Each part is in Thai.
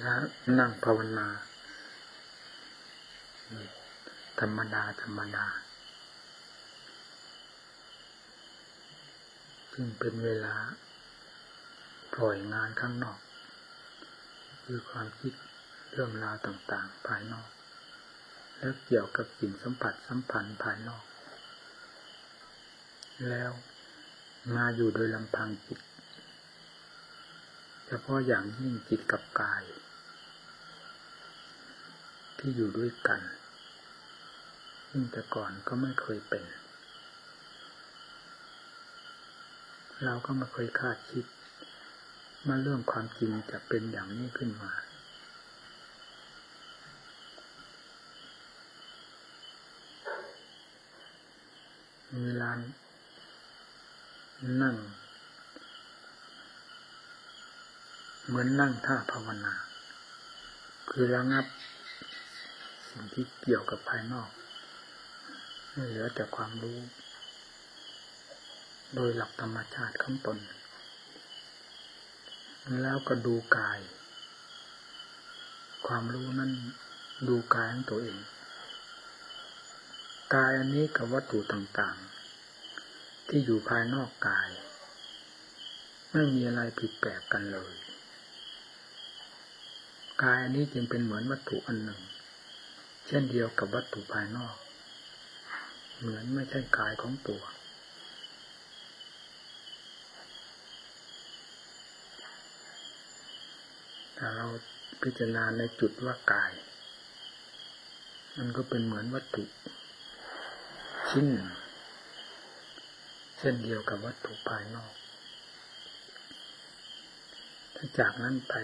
แล้วนั่งภาวนาธรรมดาซึ่งเป็นเวลาปล่อยงานข้างนอกคือความคิดเรื่องราวต่างๆภายนอกและเกี่ยวกับสิ่งสัมพันธ์ภายนอกแล้วมาอยู่โดยลำพังจิตเฉพาะอย่างยิ่งจิตกับกายที่อยู่ด้วยกันซึ่งแต่ก่อนก็ไม่เคยเป็นเราก็ไม่เคยคาดคิดมาเรื่องความจริงจะเป็นอย่างนี้ขึ้นมาเวลานั่งเหมือนนั่งท่าภาวนาคือระงับสิ่งที่เกี่ยวกับภายนอกไม่เหลือแต่ความรู้โดยหลักธรรมชาติของตนแล้วก็ดูกายความรู้นั้นดูกายของตัวเองกายอันนี้กับวัตถุต่างๆที่อยู่ภายนอกกายไม่มีอะไรผิดแปลกกันเลยกายอันนี้จึงเป็นเหมือนวัตถุอันหนึ่งเช่นเดียวกับวัตถุภายนอกเหมือนไม่ใช่กายของตัวถ้าเราพิจารณาในจุดว่ากายมันก็เป็นเหมือนวัตถุชิ้นเช่นเดียวกับวัตถุภายนอกถ้าจากนั้นไป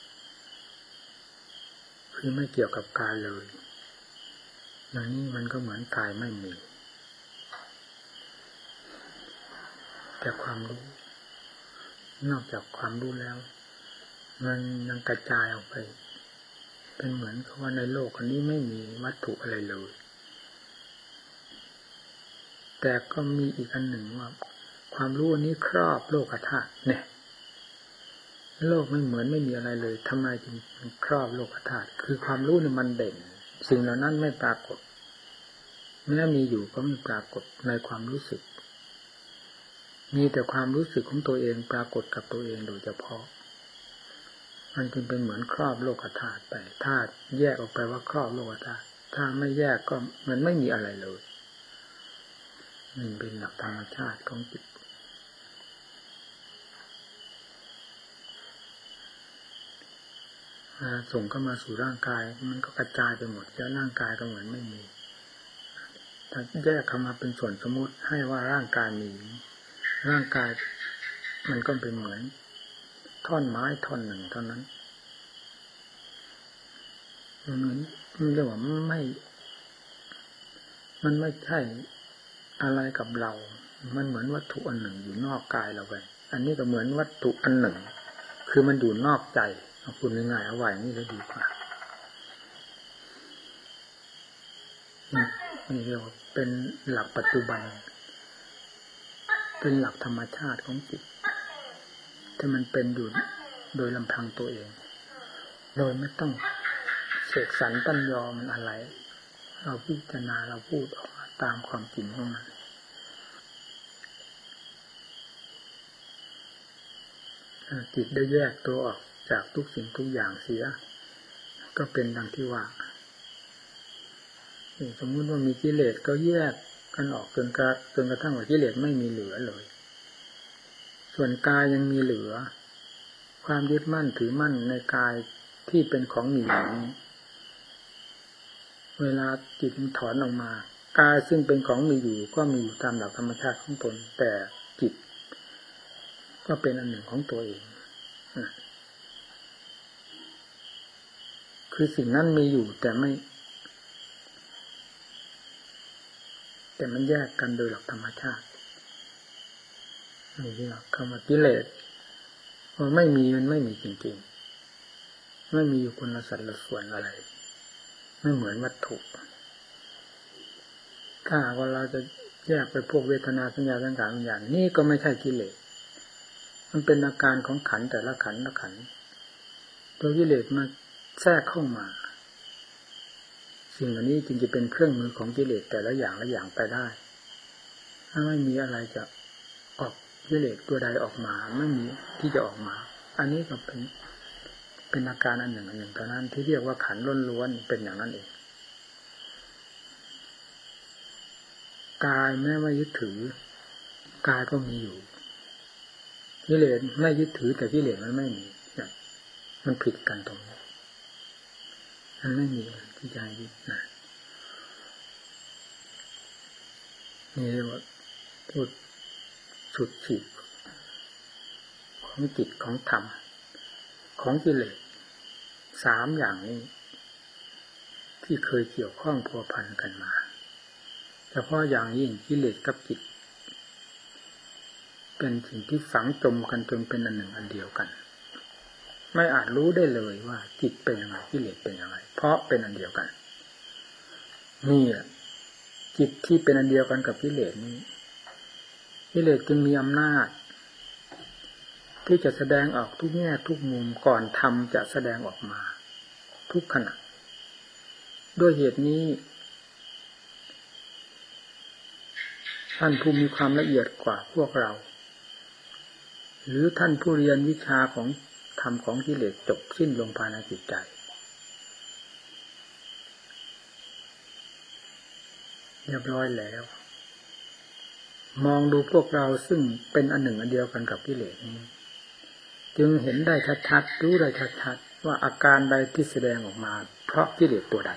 คือไม่เกี่ยวกับกายเลยอย่างนี้มันก็เหมือนกายไม่มีแต่ความรู้นอกจากความรู้แล้วมันยังกระจายออกไปเป็นเหมือนกับว่าในโลกอันนี้ไม่มีวัตถุอะไรเลยแต่ก็มีอีกอันหนึ่งว่าความรู้อันนี้ครอบโลกธาตุเนี่ยโลกไม่เหมือนไม่มีอะไรเลยทำไมจึงครอบโลกธาตุคือความรู้เนี่ยมันเด่นสิ่งเหล่านั้นไม่ปรากฏแม้มีอยู่ก็ไม่ปรากฏในความรู้สึกมีแต่ความรู้สึกของตัวเองปรากฏกับตัวเองโดยเฉพาะมันจึงเป็นเหมือนครอบโลกธาตุไปถ้าแยกออกไปว่าครอบโลกธาตุถ้าไม่แยกก็มันไม่มีอะไรเลยนี่เป็นหลักธรรมชาติของจิตส่งเข้ามาสู่ร่างกายมันก็กระจายไปหมดแล้วร่างกายก็เหมือนไม่มีถ้าแยกเข้ามาเป็นส่วนสมมุติให้ว่าร่างกายมีร่างกายมันก็เป็นเหมือนท่อนไม้ท่อนหนึ่งเท่านั้นมันเรียกว่ามันไม่ใช่อะไรกับเรามันเหมือนวัตถุอันหนึ่งอยู่นอกกายเราไปอันนี้ก็เหมือนวัตถุอันหนึ่งคือมันอยู่นอกใจเอาพูดง่ายๆเอาไว้นี่แล้วดีกว่านี่เรียกว่าเป็นหลักปัจจุบันเป็นหลักธรรมชาติของจิตที่มันเป็นอยู่โดยลำพังตัวเองโดยไม่ต้องเสกสรรปั้นยอมันอะไรเราพิจารณาเราพูดออกมาตามความจริงของมันจิตได้แยกตัวออกจากทุกสิ่งทุกอย่างเสียก็เป็นดังที่ว่าสมมุติว่ามีกิเลสก็แยกกันออกจนกระทั่งว่ากิเลสไม่มีเหลือเลยส่วนกายยังมีเหลือความยึดมั่นถือมั่นในกายที่เป็นของมีอยู่นี้เวลาจิตมันถอนออกมากายซึ่งเป็นของมีอยู่ก็มีอยู่ตามหลักธรรมชาติของตนแต่จิตก็เป็นอันหนึ่งของตัวเองคือสิ่งนั้นมีอยู่แต่มันแยกกันโดยหลักธรรมชาตินี่เรียกคำว่ากิเลสมันไม่มีจริงๆไม่มีอยู่คนละสัดละส่วนอะไรไม่เหมือนวัตถุถ้าว่าเราจะแยกไปพวกเวทนาสัญญาสังขารวิญญาณนี่ก็ไม่ใช่กิเลสมันเป็นอาการของขันธ์แต่ละขันธ์ละขันธ์ตัวกิเลสมาแทรกเข้ามาสิ่งเหล่านี้จึงจะเป็นเครื่องมือของกิเลสแต่ละอย่างละอย่างไปได้ถ้าไม่มีอะไรจะออกกิเลสตัวใดออกมาไม่มีที่จะออกมาอันนี้ก็เป็นอาการอันหนึ่งเท่านั้นที่เรียกว่าขันธ์ล้วนๆเป็นอย่างนั้นเองกายแม้ว่ายึดถือกายก็มีอยู่กิเลสไม่ยึดถือแต่กิเลสมันไม่มีมันผิดกันตรงนี้มันไม่มีที่จะยึดนะนี่เรียกว่าพูดสุดขีดของจิตของธรรมของกิเลสสามอย่างนี้ที่เคยเกี่ยวข้องพัวพันกันมาเฉพาะอย่างยิ่งกิเลสกับจิตเป็นสิ่งที่ฝังจมกันจนเป็นอันหนึ่งอันเดียวกันไม่อาจรู้ได้เลยว่าจิตเป็นยังไงกิเลสเป็นยังไงเพราะเป็นอันเดียวกันนี่แหละจิตที่เป็นอันเดียวกันกับกิเลสนี้กิเลสจึงมีอำนาจที่จะแสดงออกทุกแง่ทุกมุมก่อนธรรมจะแสดงออกมาทุกขณะด้วยเหตุนี้ท่านผู้มีความละเอียดกว่าพวกเราหรือท่านผู้เรียนวิชาของธรรมของกิเลสจบสิ้นลงภายในจิตใจเรียบร้อยแล้วมองดูพวกเราซึ่งเป็นอันหนึ่งอันเดียวกันกับกิเลสนี้จึงเห็นได้ชัดๆรู้ได้ชัดๆว่าอาการใดที่แสดงออกมาเพราะกิเลสตัวใด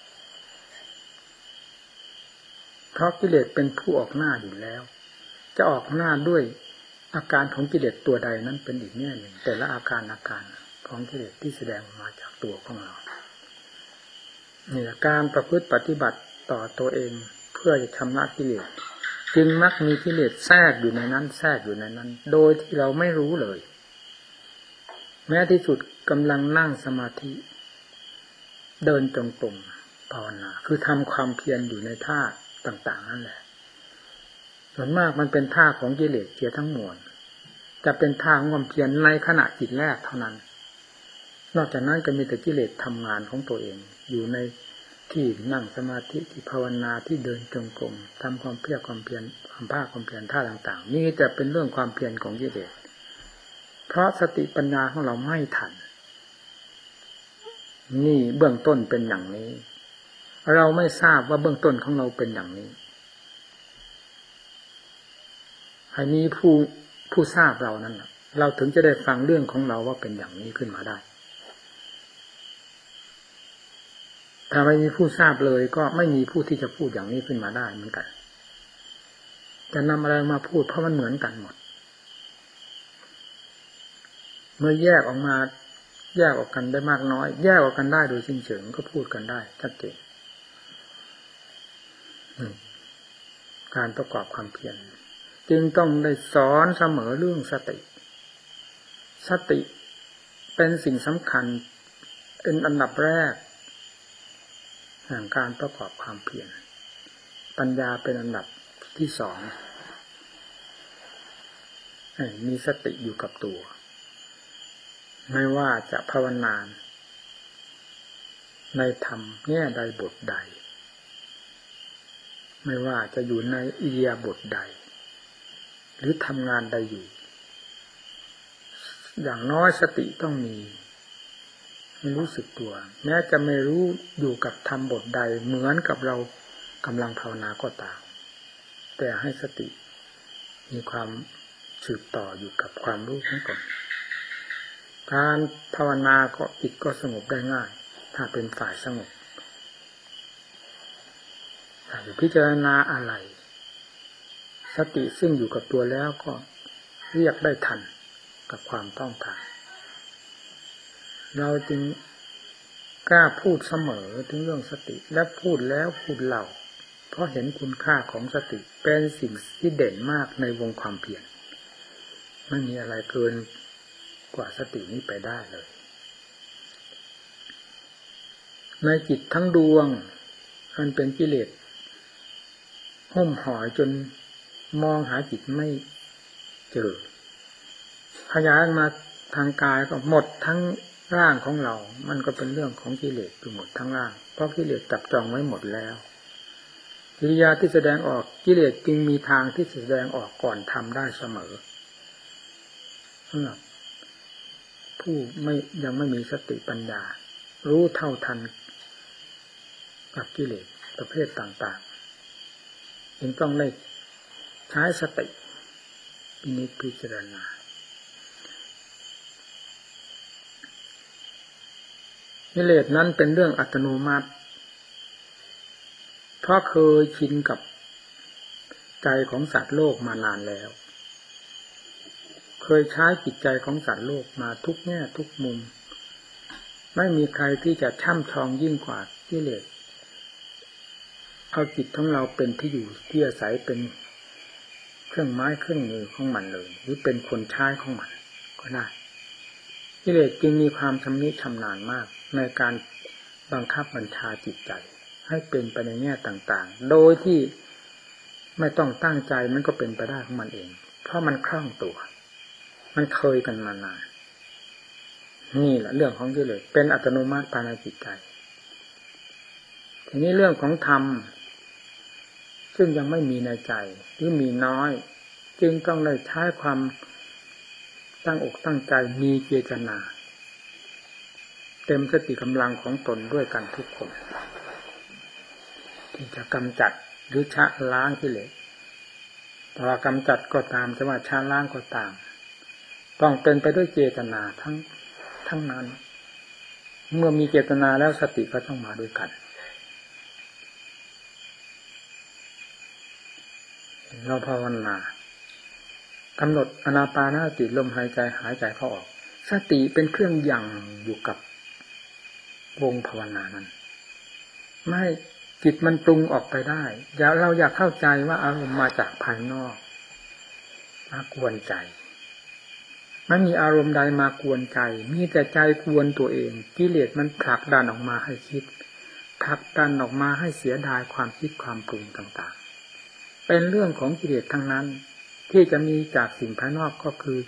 เพราะกิเลสเป็นผู้ออกหน้าอยู่แล้วจะออกหน้าด้วยอาการของกิเลสตัวใดนั้นเป็นอีกแง่หนึ่งแต่ละอาการของกิเลสที่แสดงออกมาจากตัวของเรานี่การประพฤติปฏิบัติต่อตัวเองเพื่อจะชำระกิเลสจึงมักมีกิเลสแทรกอยู่ในนั้นโดยที่เราไม่รู้เลยแม้ที่สุดกำลังนั่งสมาธิเดินตรงๆภาวนาคือทำความเพียรอยู่ในท่าต่างๆนั่นแหละส่วนมากมันเป็นท่าของกิเลสเสียทั้งมวลจะเป็นท่าของความเพียรในขณะจิตแรกเท่านั้นนอกจากนั้นก็มีแต่กิเลสทำงานของตัวเองอยู่ในที่นั่งสมาธิที่ภาวนาที่เดินจงกรมทำความเพียรความเพียรความภาคความเพียรท่าต่างๆนี่แต่เป็นเรื่องความเพียรของกิเลสเพราะสติปัญญาของเราไม่ทันนี่เบื้องต้นเป็นอย่างนี้เราไม่ทราบว่าเบื้องต้นของเราเป็นอย่างนี้ให้มีผู้ทราบเรานั้นเราถึงจะได้ฟังเรื่องของเราว่าเป็นอย่างนี้ขึ้นมาได้ถ้าไม่มีผู้ทราบเลยก็ไม่มีผู้ที่จะพูดอย่างนี้ขึ้นมาได้เหมือนกันจะนำอะไรมาพูดเพราะมันเหมือนกันหมดเมื่อแยกออกกันได้มากน้อยแยกออกกันได้โดยสิ้นเชิงก็พูดกันได้ชัดเจนการประกอบความเพียรจึงต้องได้สอนเสมอเรื่องสติเป็นสิ่งสำคัญเป็นอันดับแรกแห่งการประกอบความเพียรปัญญาเป็นอันดับที่สองมีสติอยู่กับตัวไม่ว่าจะภาวนาในธรรมแง่ใดบทใดไม่ว่าจะอยู่ในอิริยาบถใดหรือทำงานใดอยู่อย่างน้อยสติต้องมีให้รู้สึกตัวแม้จะไม่รู้อยู่กับธรรมบทใดเหมือนกับเรากำลังภาวนาก็ตามแต่ให้สติมีความสืบต่ออยู่กับความรู้ของตนการภาวนาก็จิตก็สงบได้ง่ายถ้าเป็นฝ่ายสงบถ้าพิจารณาอะไรสติซึ่งอยู่กับตัวแล้วก็เรียกได้ทันกับความต้องการเราจึงกล้าพูดเสมอถึงเรื่องสติและพูดแล้วพูดเล่าเพราะเห็นคุณค่าของสติเป็นสิ่งที่เด่นมากในวงความเพียรไม่มีอะไรเกินกว่าสตินี้ไปได้เลยในจิตทั้งดวงมันเป็นกิเลสหุ้มห่อจนมองหาจิตไม่เจอขยายมาทางกายก็หมดทั้งร่างของเรามันก็เป็นเรื่องของกิเลสอยู่หมดทั้งร่างเพราะกิเลสจับจองไว้หมดแล้วกิริยาที่แสดงออกกิเลสจึงมีทางที่แสดงออกก่อนทำได้เสมอสำหรับผู้ยังไม่มีสติปัญญารู้เท่าทันกับกิเลสประเภทต่างๆจึงต้องได้ใช้สติพินิจพิจารณากิเลสนั้นเป็นเรื่องอัตโนมัติเพราะเคยชินกับใจของสัตว์โลกมานานแล้วเคยใช้จิตใจของสัตว์โลกมาทุกแง่ทุกมุมไม่มีใครที่จะช่ำชองยิ่งกว่ากิเลสเอาจิตของเราเป็นที่อยู่ที่อาศัยเป็นเครื่องไม้เครื่องมือของมันเลยหรือเป็นคนใช้ของมันก็ได้กิเลสจึงมีความชำนิชำนาญมากในการบังคับบัญชาจิตใจให้เป็นไปในแง่ต่างๆโดยที่ไม่ต้องตั้งใจมันก็เป็นไปได้ของมันเองเพราะมันคล่องตัวมันเคยกันมานานนี่แหละเรื่องของกิเลสเป็นอัตโนมัติภายในจิตใจทีนี้เรื่องของธรรมซึ่งยังไม่มีในใจหรือมีน้อยจึงต้องได้ใช้ความตั้งอกตั้งใจมีเจตนาเต็มสติกำลังของตนด้วยกันทุกคนที่จะกำจัดหรือชะล้างกิเลสแต่ว่ากำจัดก็ตามจะว่าชะล้างก็ตามต้องเป็นไปด้วยเจตนาทั้งนั้นเมื่อมีเจตนาแล้วสติก็ต้องมาด้วยกันเราภาวนากำหนดอานาปานสติลมหายใจหายใจเข้าออกสติเป็นเครื่องยั่งอยู่กับวงภาวนานั้นไม่จิตมันปรุงออกไปได้เราอยากเข้าใจว่าอารมณ์มาจากภายนอกมากวนใจไม่มีอารมณ์ใดมากวนใจมีแต่ใจกวนตัวเองกิเลสมันผลักดันออกมาให้คิดผลักดันออกมาให้เสียดายความคิดความปรุงต่างๆเป็นเรื่องของกิเลสทั้งนั้นที่จะมีจากสิ่งภายนอกก็คือ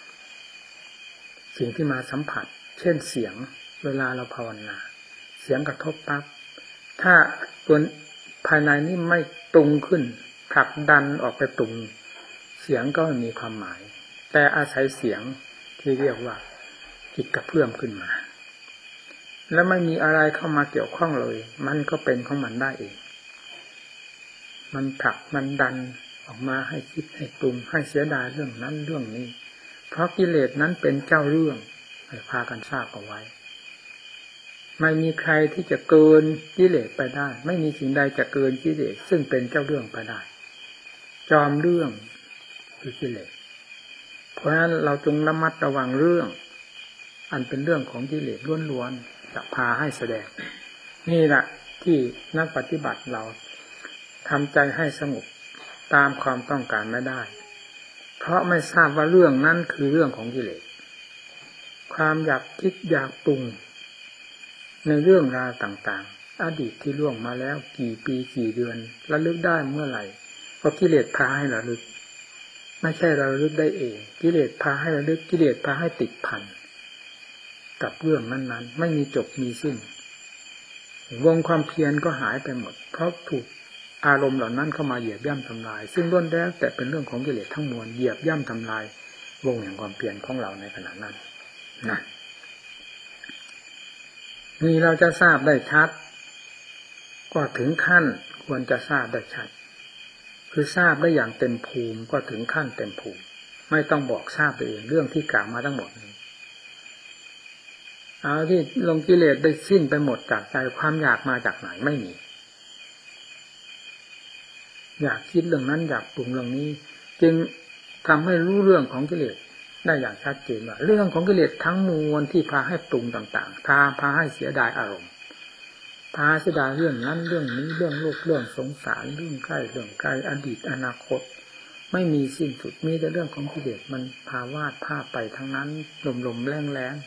สิ่งที่มาสัมผัสเช่นเสียงเวลาเราภาวนาเสียงกระทบปั๊บถ้าตัวภายในนี้ไม่ตรงขึ้นผลักดันออกไปตรงเสียงก็ไม่มีความหมายแต่อาศัยเสียงที่เรียกว่าจิตกระเพื่อมขึ้นมาแล้วไม่มีอะไรเข้ามาเกี่ยวข้องเลยมันก็เป็นของมันได้เองมันผลักมันดันออกมาให้คิดให้ปรุงให้เสียดายเรื่องนั้นเรื่องนี้เพราะกิเลสนั้นเป็นเจ้าเรื่องให้พากันทราบเอาไว้ไม่มีใครที่จะเกินกิเลสไปได้ไม่มีสิ่งใดจะเกินกิเลสซึ่งเป็นเจ้าเรื่องไปได้จอมเรื่องคือกิเลสเพราะฉะนั้นเราจงระมัดระวังเรื่องอันเป็นเรื่องของกิเลสล้วนๆจะพาให้แสดงนี่แหละที่นักปฏิบัติเราทำใจให้สงบตามความต้องการไม่ได้เพราะไม่ทราบว่าเรื่องนั้นคือเรื่องของกิเลสความอยากคิดอยากปรุงในเรื่องราวต่างๆอดีตที่ล่วงมาแล้วกี่ปีกี่เดือนระลึกได้เมื่อไหร่เพราะกิเลสพาให้ระลึกไม่ใช่เราระลึกได้เองกิเลสพาให้ระลึกกิเลสพาให้ติดพันกับเรื่องนั้นๆไม่มีจบมีสิ้นวงความเพียรก็หายไปหมดเพราะถูกอารมณ์เหล่านั้นเข้ามาเหยียบย่ำทำลายซึ่งล้วนแล้วแต่เป็นเรื่องของกิเลสทั้งมวลเหยียบย่ำทำลายวงแห่งความเพียรของเราในขณะนั้นนะนี่เราจะทราบได้ชัดก็ถึงขั้นควรจะทราบได้ชัดคือทราบได้อย่างเต็มภูมิก็ถึงขั้นเต็มภูมิไม่ต้องบอกทราบเองเรื่องที่กล่าวมาทั้งหมดนี้เอาที่ลงกิเลสได้สิ้นไปหมดจากใจความอยากมาจากไหนไม่มีอยากคิดเรื่องนั้นอยากปรุงเรื่องนี้จึงทำให้รู้เรื่องของกิเลสได้อย่างชัดเจนว่าเรื่องของกิเลสทั้งมวลที่พาให้ปรุงต่างๆพาให้เสียดายอารมณ์พาเสียดายเรื่องนั้นเรื่องนี้เรื่องโลกเรื่องสงสารเรื่องใกล้เรื่องไกลอดีตอนาคตไม่มีสิ้นสุดมีแต่เรื่องของกิเลสมันพาวาดภาพไปทั้งนั้นลมๆแรง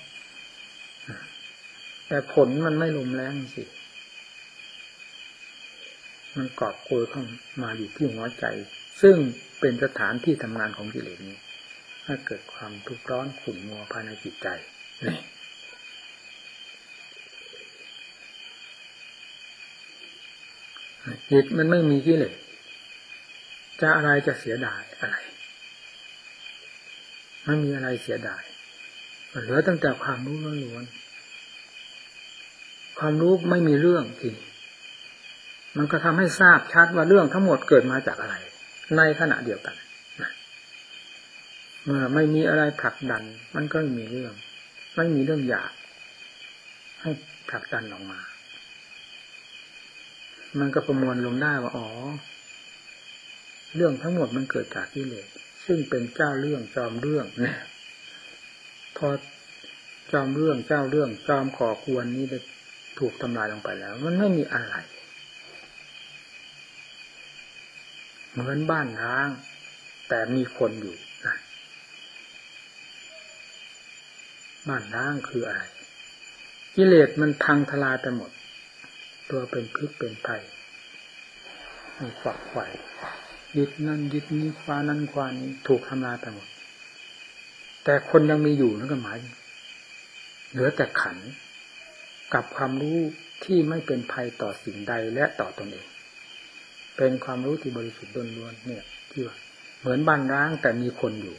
ๆแต่ผลมันไม่ลมแรงสิมันกอบโกยเข้ามาอยู่ที่หัวใจซึ่งเป็นสถานที่ทำงานของกิเลสนี้ให้เกิดความทุกข์ร้อนขุ่นมัวภายในจิตใจนี่จิตมันไม่มีกิเลสจะอะไรจะเสียดายอะไรไม่มีอะไรเสียดายเหลือตั้งแต่ความรู้ล้วนๆความรู้ไม่มีเรื่องจริงมันก็ทำให้ทราบชัดว่าเรื่องทั้งหมดเกิดมาจากอะไรในขณะเดียวกันนะเมื่อไม่มีอะไรผลักดันมันก็ไม่มีเรื่องไม่มีเรื่องอยากให้ผลักดันออกมามันก็ประมวลลงได้ว่าอ๋อเรื่องทั้งหมดมันเกิดจากกิเลสซึ่งเป็นเจ้าเรื่องจอมเรื่องเนี่ยพอจอมเรื่องเจ้าเรื่องจอมก่อควรนี้ได้ถูกทำลายลงไปแล้วมันไม่มีอะไรเหมือนบ้านร้างแต่มีคนอยู่นะบ้านร้างคืออะไรกิเลสมันพังทลายไปหมดตัวเป็นพิษเป็นภัยมีฝักใฝ่ยึดนั่นยึดนี้คว้านั่นคว้านี้ถูกทำลายไปหมดแต่คนยังมีอยู่นั่นก็หมายเหลือแต่ขันธ์กับความรู้ที่ไม่เป็นภัยต่อสิ่งใดและต่อตนเองเป็นความรู้ที่บริสุทธิ์ล้วนๆเนี่ยที่ว่าเหมือนบ้านร้างแต่มีคนอยู่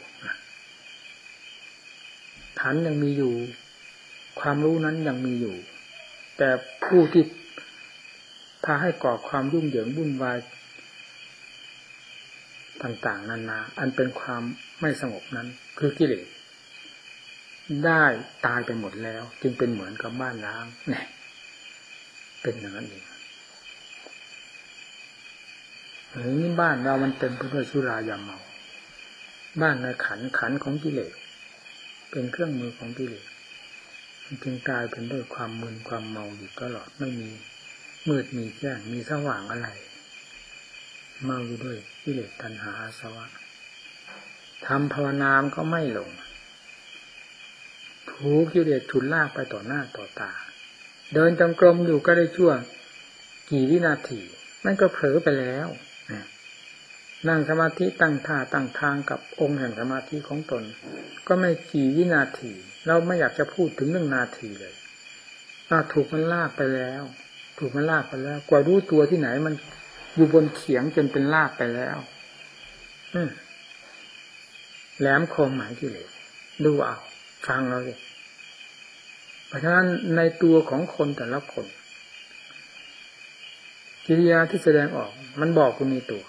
ขันธ์ยังมีอยู่ความรู้นั้นยังมีอยู่แต่ผู้ที่พาให้ก่อความยุ่งเหยิงวุ่นวายต่างๆนานาอันเป็นความไม่สงบนั้นคือกิเลสได้ตายไปหมดแล้วจึงเป็นเหมือนกับบ้านร้างเนี่ยเป็นอย่างนั้นเองนี่บ้านเรามันเต็มไปด้วยสุรายาเมาบ้านในขันของกิเลสเป็นเครื่องมือของกิเลสมันจึงกลายเป็นด้วยความมึนความเมาอยู่ตลอดไม่มีมืดมีแจ้งมีสว่างอะไรเมาอยู่ด้วยกิเลสตัณหาอาสวะทำภาวนามก็ไม่ลงถูกกิเลสฉุดลากไปต่อหน้าต่อตาเดินจงกรมอยู่ก็ได้ชั่วกี่วินาทีมันก็เผลอไปแล้วนั่งสมาธิตั้งท่าตั้งทางกับองค์แห่งสมาธิของตนก็ไม่กี่วินาทีเราไม่อยากจะพูดถึงเรื่องนาทีเลยถูกมันลากไปแล้วถูกมันลากไปแล้วกว่ารู้ตัวที่ไหนมันอยู่บนเขียงจนเป็นลากไปแล้วแหลมคมหมายกิเลสดูเอาฟังเราสิเพราะฉะนั้นในตัวของคนแต่ละคนกิริยาที่แสดงออกมันบอกคุณในตัว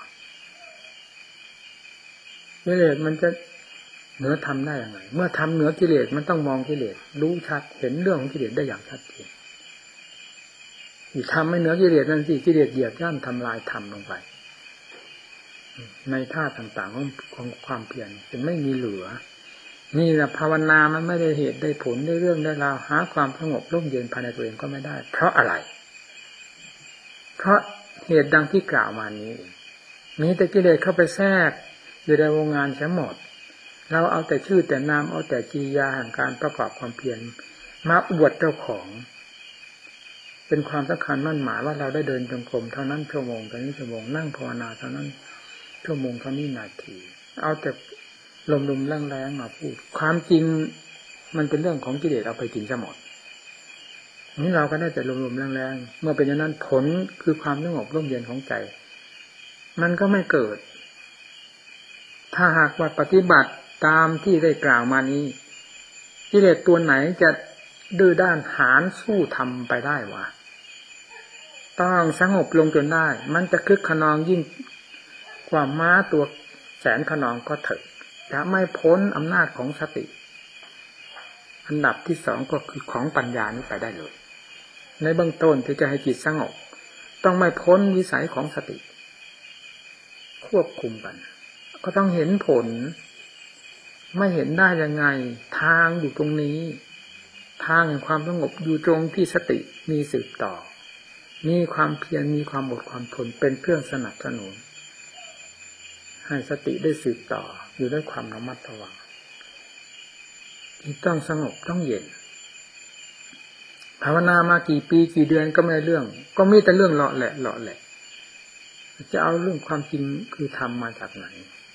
กิเลสมันจะเหนือทำได้อย่างไรเมื่อทำเหนือกิเลสมันต้องมองกิเลสรู้ชัดเห็นเรื่องของกิเลสได้อย่างชัดเจนทำไม่เหนือกิเลสนั่นสิกิเลสเหยียบย่ำทำลายทำลงไปในท่าต่างๆของความเพียรจึงไม่มีเหลือนี่แหละภาวนามันไม่ได้เหตุได้ผลได้เรื่องได้ราวหาความสงบร่มเย็นภายในตัวเองก็ไม่ได้เพราะอะไรเพราะเหตุดังที่กล่าวมานี้มีแต่กิเลสเข้าไปแทรกอยู่ในวงงานทั้งหมดเราเอาแต่ชื่อแต่นามเอาแต่กิริยาแห่งการประกอบความเพียรมาอวดเจ้าของเป็นความสำคัญมั่นหมายว่าเราได้เดินจงกรมเท่านั้นชั่วโมงเท่านี้ชั่วโมงนั่งภาวนาเท่านั้นชั่วโมงเท่านี้นาทีเอาแต่ลมๆแรงๆมาพูดความจริงมันเป็นเรื่องของกิเลสเอาไปกินซะหมดนี่เราก็ได้แต่ลมๆแรงๆเมื่อเป็นอย่างนั้นผลคือความสงบร่มเย็นของใจมันก็ไม่เกิดถ้าหากว่าปฏิบัติตามที่ได้กล่าวมานี้กิเลสตัวไหนจะดื้อด้านหาญสู้ทำไปได้วะต้องสงบลงจนได้มันจะคึกขนองยิ่งกว่าม้าตัวแสนขนองก็เถิดจะไม่พ้นอำนาจของสติอันดับที่สองก็คือของปัญญานี้ไปได้เลยในเบื้องต้นที่จะให้จิตสงบต้องไม่พ้นวิสัยของสติควบคุมกันก็ต้องเห็นผลไม่เห็นได้ยังไงทางอยู่ตรงนี้ทางแห่งความสงบอยู่ตรงที่สติมีสืบต่อมีความเพียรมีความอดความทนเป็นเครื่องสนับสนุนให้สติได้สืบต่ออยู่ด้วยความระมัดระวังที่ต้องสงบต้องเย็นภาวนามากี่ปีกี่เดือนก็ไม่ได้เรื่องก็มีแต่เรื่องเลาะแหละจะเอาเรื่องความจริงคือธรรมมาจากไหน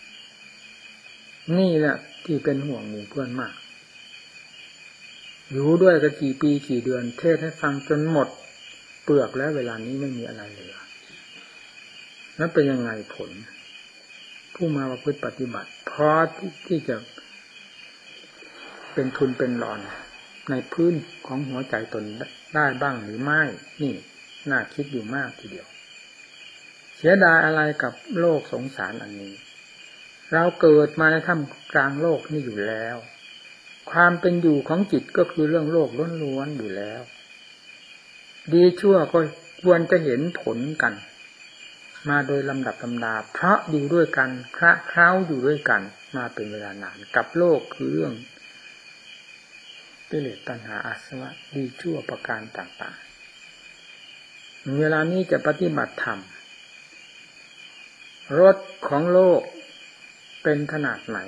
นี่แหละที่เป็นห่วงหมู่เพื่อนมากอยู่ด้วยกันกี่ปีกี่เดือนเทศให้ฟังจนหมดเปลือกแล้วเวลานี้ไม่มีอะไรเหลือแล้วเป็นยังไงผลผู้มาประพฤติปฏิบัติพอที่จะเป็นทุนเป็นหลอนในพื้นของหัวใจตนได้บ้างหรือไม่นี่น่าคิดอยู่มากทีเดียวเสียดายอะไรกับโลกสงสารอันนี้เราเกิดมาในท่ามกลางโลกนี่อยู่แล้วความเป็นอยู่ของจิตก็คือเรื่องโลกล้วนๆอยู่แล้วดีชั่วก็ควรจะเห็นผลกันมาโดยลำดับลำดาเพราะอยู่ด้วยกันคละเคล้าอยู่ด้วยกันมาเป็นเวลานานกับโลกคือเรื่องกิเลสตัณหาอาสวะดีชั่วประการต่างๆเวลานี้จะปฏิบัติธรรมรสของโลกเป็นขนาดไหน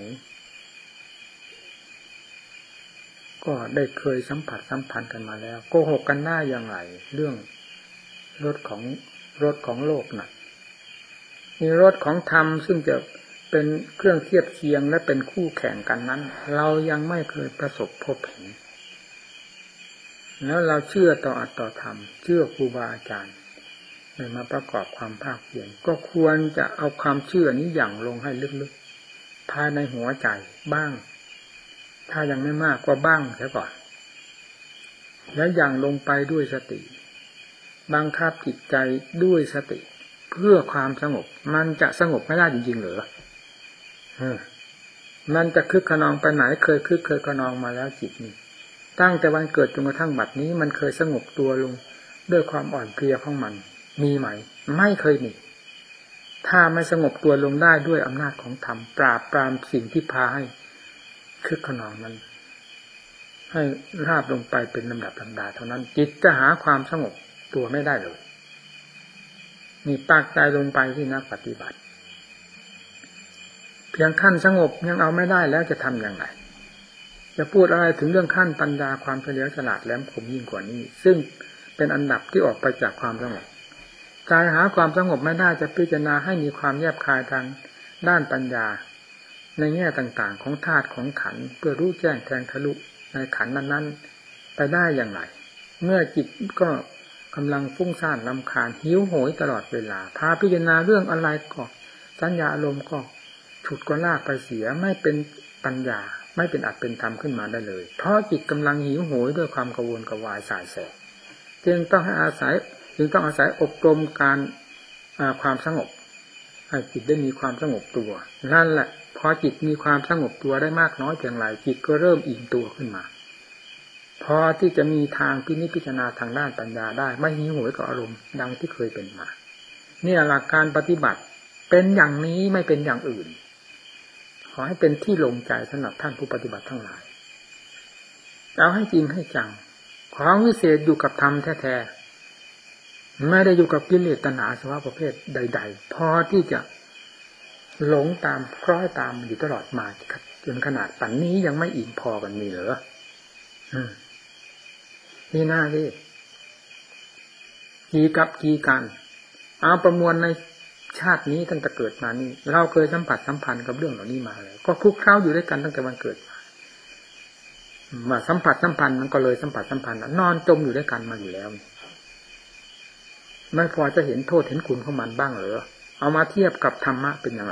ก็ได้เคยสัมผัสสัมพันธ์กันมาแล้วโกหกกันได้อย่างไรเรื่องรสของโลกน่ะมีรสของธรรมซึ่งจะเป็นเครื่องเทียบเคียงและเป็นคู่แข่งกันนั้นเรายังไม่เคยประสบพบเห็นแล้วเราเชื่อต่ออัตตธรรมเชื่อครูบาอาจารย์มาประกอบความภาคเพียรก็ควรจะเอาความเชื่อนี้หยั่งลงให้ลึกๆภายในหัวใจบ้างถ้ายังไม่มากก็บ้างเสียก่อนแล้วหยั่งลงไปด้วยสติบังคับจิตใจด้วยสติเพื่อความสงบมันจะสงบไม่ได้จริงๆเหรอมันจะคึกขนองไปไหนเคยคึกเคยขนองมาแล้วจิตนี่ตั้งแต่วันเกิดจนกระทั่งบัดนี้มันเคยสงบตัวลงด้วยความอ่อนเพลียของมันมีไหมไม่เคยมีถ้าไม่สงบตัวลงได้ด้วยอำนาจของธรรมปราบปรามสิ่งที่พาให้คึกขนองนั้นให้ราบลงไปเป็นลำดับลำดาเท่านั้นจิตจะหาความสงบตัวไม่ได้เลยนี่ปากใจลงไปที่นักปฏิบัติเพียงขั้นสงบยังเอาไม่ได้แล้วจะทำอย่างไรจะพูดอะไรถึงเรื่องขั้นปัญญาความเฉลียวฉลาดแหลมคมยิ่งกว่านี้ซึ่งเป็นอันดับที่ออกไปจากความสงบใจหาความสงบไม่ได้จะพิจารณาให้มีความแยบคายทางด้านปัญญาในแง่ต่างๆของธาตุของขันธ์เพื่อรู้แจ้งแทงทะลุในขันธ์นั้นๆไปได้อย่างไรเมื่อจิตก็กำลังฟุ้งซ่านรำคาญหิวโหยตลอดเวลาพาพิจารณาเรื่องอะไรก็สัญญาอารมณ์ก็ฉุดก็ลากไปเสียไม่เป็นปัญญาไม่เป็นอัตเป็นธรรมขึ้นมาได้เลยเพราะจิตกำลังหิวโหยด้วยความกังวลกวายสายแสจึงต้องอาศัยอบรมการความสงบให้จิตได้มีความสงบตัวนั่นแหละพอจิตมีความสงบตัวได้มากน้อยเพียงไรจิตก็เริ่มอิ่มตัวขึ้นมาพอที่จะมีทางพิจารณาทางด้านปัญญาได้ไม่หิวโหยกับอารมณ์ดังที่เคยเป็นมาเนี่ยหลักการปฏิบัติเป็นอย่างนี้ไม่เป็นอย่างอื่นขอให้เป็นที่ลงใจสำหรับท่านผู้ปฏิบัติทั้งหลายเอาให้จริงให้จังของวิเศษอยู่กับธรรมแท้ๆไม่ได้อยู่กับกิเลสตัณหาอาสวะประเภทใดๆพอที่จะหลงตามคล้อยตามอยู่ตลอดมาจนขนาดปัจจุบันนี้ยังไม่อิ่มพอกันมีเหรอนี่หน้าที่กี่กับกี่กันเอาประมวลในชาตินี้ตั้งแต่เกิดมานี่เราเคยสัมผัสสัมพันธ์กับเรื่องเหล่านี้มาแล้วก็คลุกเคล้าอยู่ด้วยกันตั้งแต่วันเกิดมาสัมผัสสัมพันธ์มันก็เลยสัมผัสสัมพันธ์นอนจมอยู่ด้วยกันมาอยู่แล้วไม่พอจะเห็นโทษเห็นคุณของมันบ้างเหรอเอามาเทียบกับธรรมะเป็นอย่างไร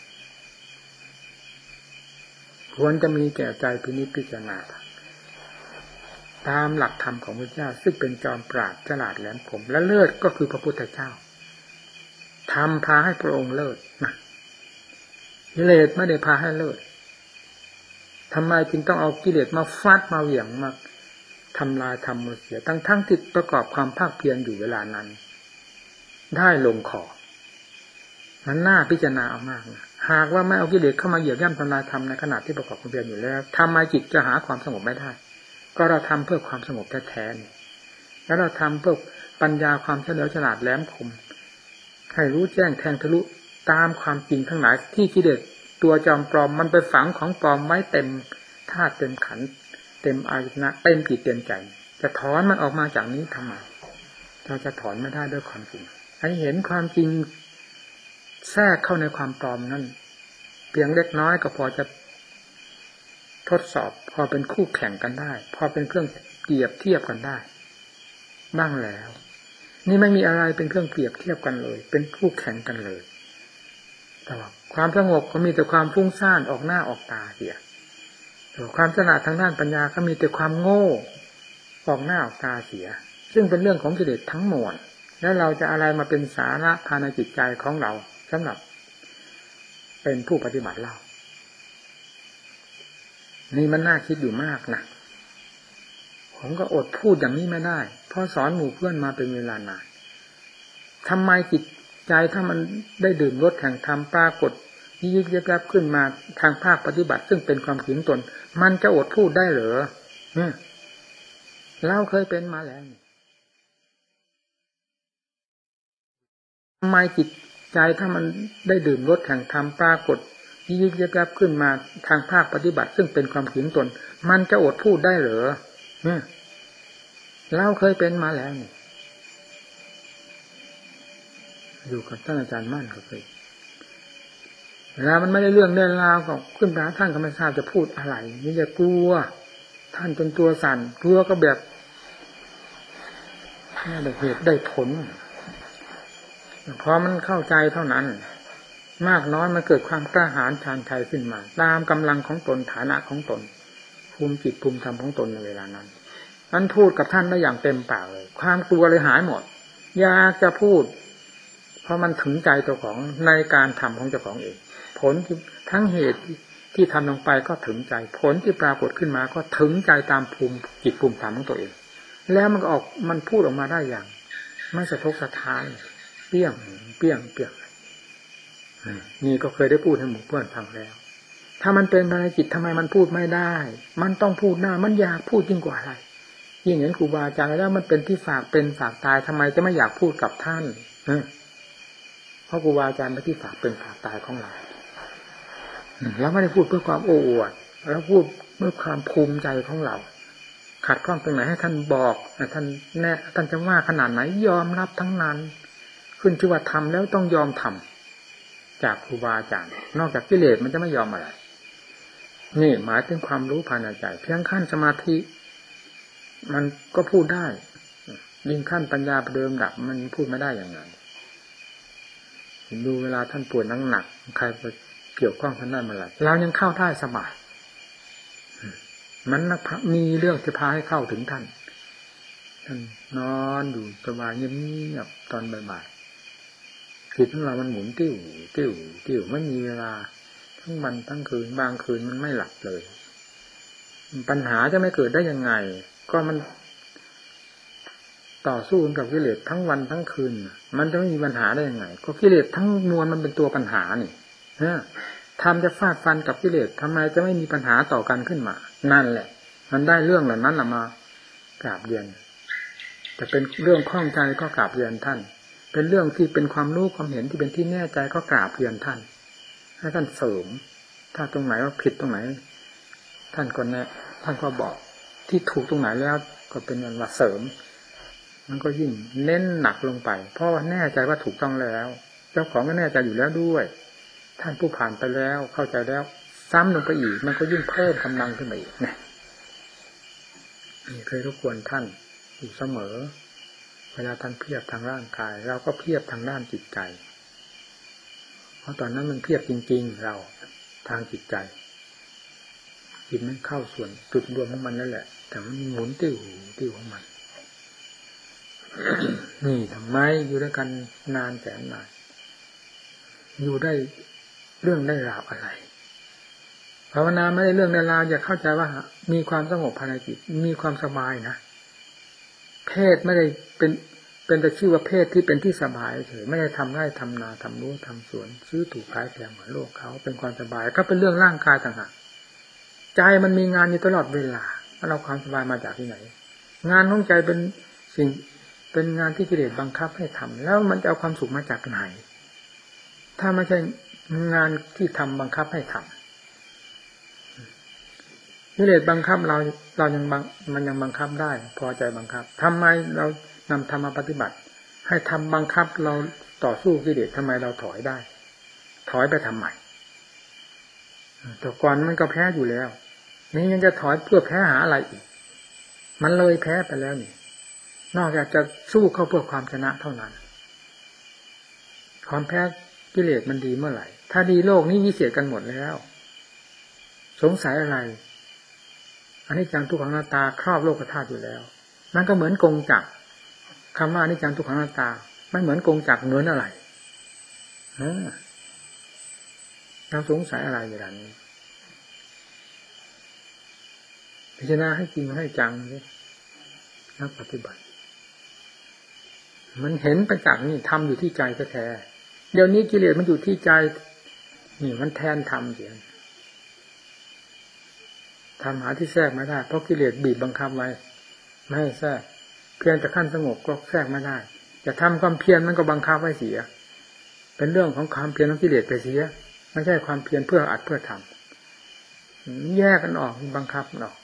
ควรจะมีแก่ใจพิจารณาตามหลักธรรมของพระเจ้าซึ่งเป็นจอมปราชญ์ฉลาดแหลมคมและเลิศก็คือพระพุทธเจ้าทำพาให้พระองค์เลิศนะกิเลสไม่ได้พาให้เลิศทำไมจึงต้องเอากิเลสมาฟาดมาเหวี่ยงมาทำลายทำมือเสียทั้งที่ประกอบความภาคเพียรอยู่เวลานั้นได้ลงคอมันน่าพิจารณาเอามากนะหากว่าไม่เอากิเลสเข้ามาเหยียบย่ำทำลายธรรมในขณะที่ประกอบความเพียรอยู่แล้วทำไมจิตจะหาความสงบไม่ได้ก็เราทำเพื่อความสงบแท้ๆนี่แล้วเราทำเพื่อปัญญาความเฉลียวฉลาดแหลมคมให้รู้แจ้งแทงทะลุตามความจริงทั้งหลายที่กิเลสตัวจอมปลอมมันไปฝังของปลอมไว้เต็มธาตุเต็มขันธ์เต็มอายตนะเต็มจิตเต็มใจจะถอนมันออกมาจากนี้ทำไมเราจะถอนไม่ได้ด้วยความจริงให้เห็นความจริงแทรกเข้าในความปลอมนั่นเพียงเล็กน้อยก็พอจะทดสอบพอเป็นคู่แข่งกันได้พอเป็นเครื่องเปรียบเทียบกันได้บ้างแล้วนี่ไม่มีอะไรเป็นเครื่องเปรียบเทียบกันเลยเป็นคู่แข่งกันเลยแต่ว่าความสงบก็มีแต่ความฟุ้งซ่านออกหน้าออกตาเสียแต่ความฉลาดทางด้านปัญญาก็มีแต่ความโง่ออกหน้าออกตาเสียซึ่งเป็นเรื่องของกิเลสทั้งมวลแล้วเราจะอะไรมาเป็นสาระภายในจิตใจของเราสำหรับเป็นผู้ปฏิบัติเรานี่มันน่าคิดอยู่มากนะผมก็อดพูดอย่างนี้ไม่ได้เพราะสอนหมู่เพื่อนมาเป็นเวลานานทำไมจิตใจถ้ามันได้ดื่มรสแห่งธรรมปรากฏยิบยับขึ้นมาทางภาคปฏิบัติซึ่งเป็นความถึงตนมันจะอดพูดได้เหรอเราเคยเป็นมาแล้วทำไมจิตใจถ้ามันได้ดื่มรสแห่งธรรมปรากฏยิบยับขึ้นมาทางภาคปฏิบัติซึ่งเป็นความถึงตนมันจะอดพูดได้เหรอเราเคยเป็นมาแล้วอยู่กับท่านอาจารย์มั่นก็เคยเวลามันไม่ได้เรื่องได้ราวก็ขึ้นไปหาท่านก็ไม่ทราบจะพูดอะไรนี่จะกลัวท่านจนตัวสั่นกลัวก็แบบได้เหตุได้ผลพอมันเข้าใจเท่านั้นมากน้อยมันเกิดความกล้าหาญชาญชัยขึ้นมาตามกำลังของตนฐานะของตนภูมิจิตภูมิธรรมของตนในเวลานั้นนั้นพูดกับท่านได้อย่างเต็มปากเลยความกลัวเลยหายหมดอยากจะพูดเพราะมันถึงใจเจ้าของในการทำของเจ้าของเองผลทั้งเหตุที่ทำลงไปก็ถึงใจผลที่ปรากฏขึ้นมาก็ถึงใจตามภูมิจิตภูมิธรรมของตัวเองแล้วมันก็ออกมันพูดออกมาได้อย่างไม่สะทกสะท้านเปี้ยงเปี้ยงเปี้ยงนี่ก็เคยได้พูดให้หมู่เพื่อนฟังแล้วถ้ามันเป็นภายในจิตทำไมมันพูดไม่ได้มันต้องพูดหน้ามันอยากพูดยิ่งกว่าอะไรยิ่งเห็นครูบาอาจารย์แล้วมันเป็นที่ฝากเป็นฝากตายทำไมจะไม่อยากพูดกับท่านเพราะครูบาอาจารย์เป็นที่ฝากเป็นฝากตายของเราแล้วไม่ได้พูดเพื่อความโอ้อวดแล้วพูดเพื่อความภูมิใจของเราขัดข้องตรงไหนให้ท่านบอกท่านแน่ท่านจะว่าขนาดไหนยอมรับทั้งนั้นขึ้นชื่อว่าทำแล้วต้องยอมทำจากครูบาอาจารย์นอกจากกิเลสมันจะไม่ยอมอะไรนี่หมายถึงความรู้ภายในใจเพียงขั้นสมาธิมันก็พูดได้ยิ่งขั้นปัญญาเดิมดับมันพูดไม่ได้อย่างนั้นดูเวลาท่านป่วยหนักใครไปเกี่ยวข้องท่านได้เมื่อไหร่เรายังเข้าได้สบายมันมีเรื่องจะพาให้เข้าถึงท่านนอนอยู่สบายเงียบๆตอนบ่ายๆจิตของเรามันหมุนติ้วติ้วติ้วไม่มีเวลาทั้งวันทั้งคืนบางคืนมันไม่หลับเลยปัญหาจะไม่เกิดได้ยังไงก็มันต่อสู้กับกิเลสทั้งวันทั้งคืนมันจะไม่มีปัญหาได้ยังไงก็กิเลสทั้งมวลมันเป็นตัวปัญหานี่ทำจะฟาดฟันกับกิเลสทำไมจะไม่มีปัญหาต่อกันขึ้นมานั่นแหละมันได้เรื่องเหล่านั้นมากราบเรียนจะเป็นเรื่องข้องใจก็กราบเรียนท่านเป็นเรื่องที่เป็นความรู้ความเห็นที่เป็นที่แน่ใจก็กราบเรียนท่านให้ท่านเสริมถ้าตรงไหนว่าผิดตรงไหนท่านก็แนะท่านก็บอกที่ถูกตรงไหนแล้วก็เป็นอันว่าเสริมมันก็ยิ่งเน้นหนักลงไปเพราะว่าแน่ใจว่าถูกต้องแล้วเจ้าของก็แน่ใจอยู่แล้วด้วยท่านผู้ผ่านไปแล้วเข้าใจแล้วซ้ำลงไปอีกมันก็ยิ่งเพิ่มกำลังขึ้นไปอีกนี่เคยรบกวนท่านอยู่เสมอเวลาท่านเพียบทางร่างกายเราก็เพียบทางด้านจิตใจเพราะตอนนั้นมันเพียบจริงๆเราทางจิตใจจิตมันเข้าส่วนจุดรวมของมันนั่นแหละแต่มันหมุนติ้วติ้วของมัน นี่ทำไมอยู่ด้วยกันนานแสนนานอยู่ได้เรื่องได้ราวอะไรภาวนาไม่ได้เรื่องได้ราวอย่าเข้าใจว่ามีความสงบภายในจิตมีความสบายนะเพศไม่ได้เป็นแต่ชื่อว่าเพศที่เป็นที่สบายเฉยไม่ได้ทำไร่ทำนาทำรั้วทำสวนซื้อถูกขายแพงเหมือนโลกเขาเป็นความสบายก็เป็นเรื่องร่างกายต่างหากใจมันมีงานอยู่ตลอดเวลาเราความสบายมาจากที่ไหนงานของใจเป็นสิ่งเป็นงานที่กิเลสบังคับให้ทำแล้วมันจะเอาความสุขมาจากไหนถ้าไม่ใช่งานที่ทำบังคับให้ทำกิเลสบังคับเรายังมันยังบังคับได้พอใจบังคับทำไมเรานำธรรมมาปฏิบัติให้ทำบังคับเราต่อสู้กิเลสทำไมเราถอยได้ถอยไปทำไมแต่ก่อนมันก็แพ้อยู่แล้วนี่ยังจะถอยเพื่อแพ้หาอะไรอีกมันเลยแพ้ไปแล้วนี่นอกจากจะสู้เข้าเพื่อความชนะเท่านั้นความแพ้กิเลสมันดีเมื่อไหร่ถ้าดีโลกนี้วิเศษกันหมดแล้วสงสัยอะไรอนิจจังทุกขังอนัตตาครอบโลกธาตุอยู่แล้วนั่นก็เหมือนกงจักรคำว่าอนิจจังทุกขังอนัตตาไม่เหมือนกงจักรเหมือนอะไรเราสงสัยอะไรอย่างนี้พิจารณาให้จริงให้จังเลยนักปฏิบัติมันเห็นประจักษ์นี่ทำอยู่ที่ใจแท้ๆเดี๋ยวนี้กิเลสมันอยู่ที่ใจนี่มันแทนทำเสียทำหาที่แทรกไม่ได้เพราะกิเลสบีบบังคับไว้ไม่ให้แทรกเพียงแต่ขั้นสงบก็แทรกไม่ได้จะทำความเพียรมันก็บังคับไว้เสียเป็นเรื่องของความเพียรของกิเลสไปเสียไม่ใช่ความเพียรเพื่ออัดเพื่อทำแยกกันออกบังคับออก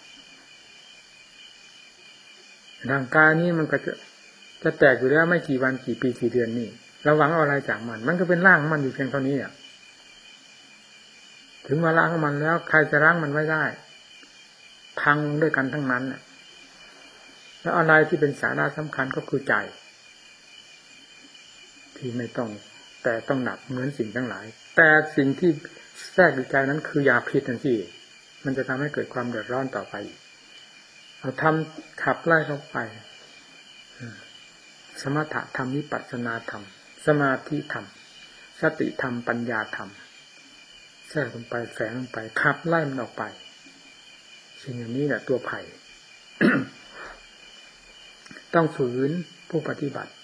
ร่างกายนี้มันก็จะแตกอยู่แล้วไม่กี่วันกี่ปีกี่เดือนนี่เราหวังเอาอะไรจากมันก็เป็นร่างของมันอยู่เพียงเท่านี้อ่ะถึงเวลาของมันแล้วใครจะรั้งมันไว้ได้พังด้วยกันทั้งนั้นแล้วอะไรที่เป็นสาระสำคัญก็คือใจที่ไม่ต้องแต่ต้องหนักเหมือนสิ่งทั้งหลายแต่สิ่งที่แทรกอยู่ใจนั้นคือยาพิษนั่นสิมันจะทำให้เกิดความเดือดร้อนต่อไปเราทำขับไล่เข้าไปสมถะธรรมวิปัสสนาธรรมสมาธิธรรมสติธรรมปัญญาธรรมแทรกลงไปแฝงลงไปขับไล่มันออกไปสิ่งอย่างนี้แหละตัวไผ่ ต้องฝืนผู้ปฏิบัติ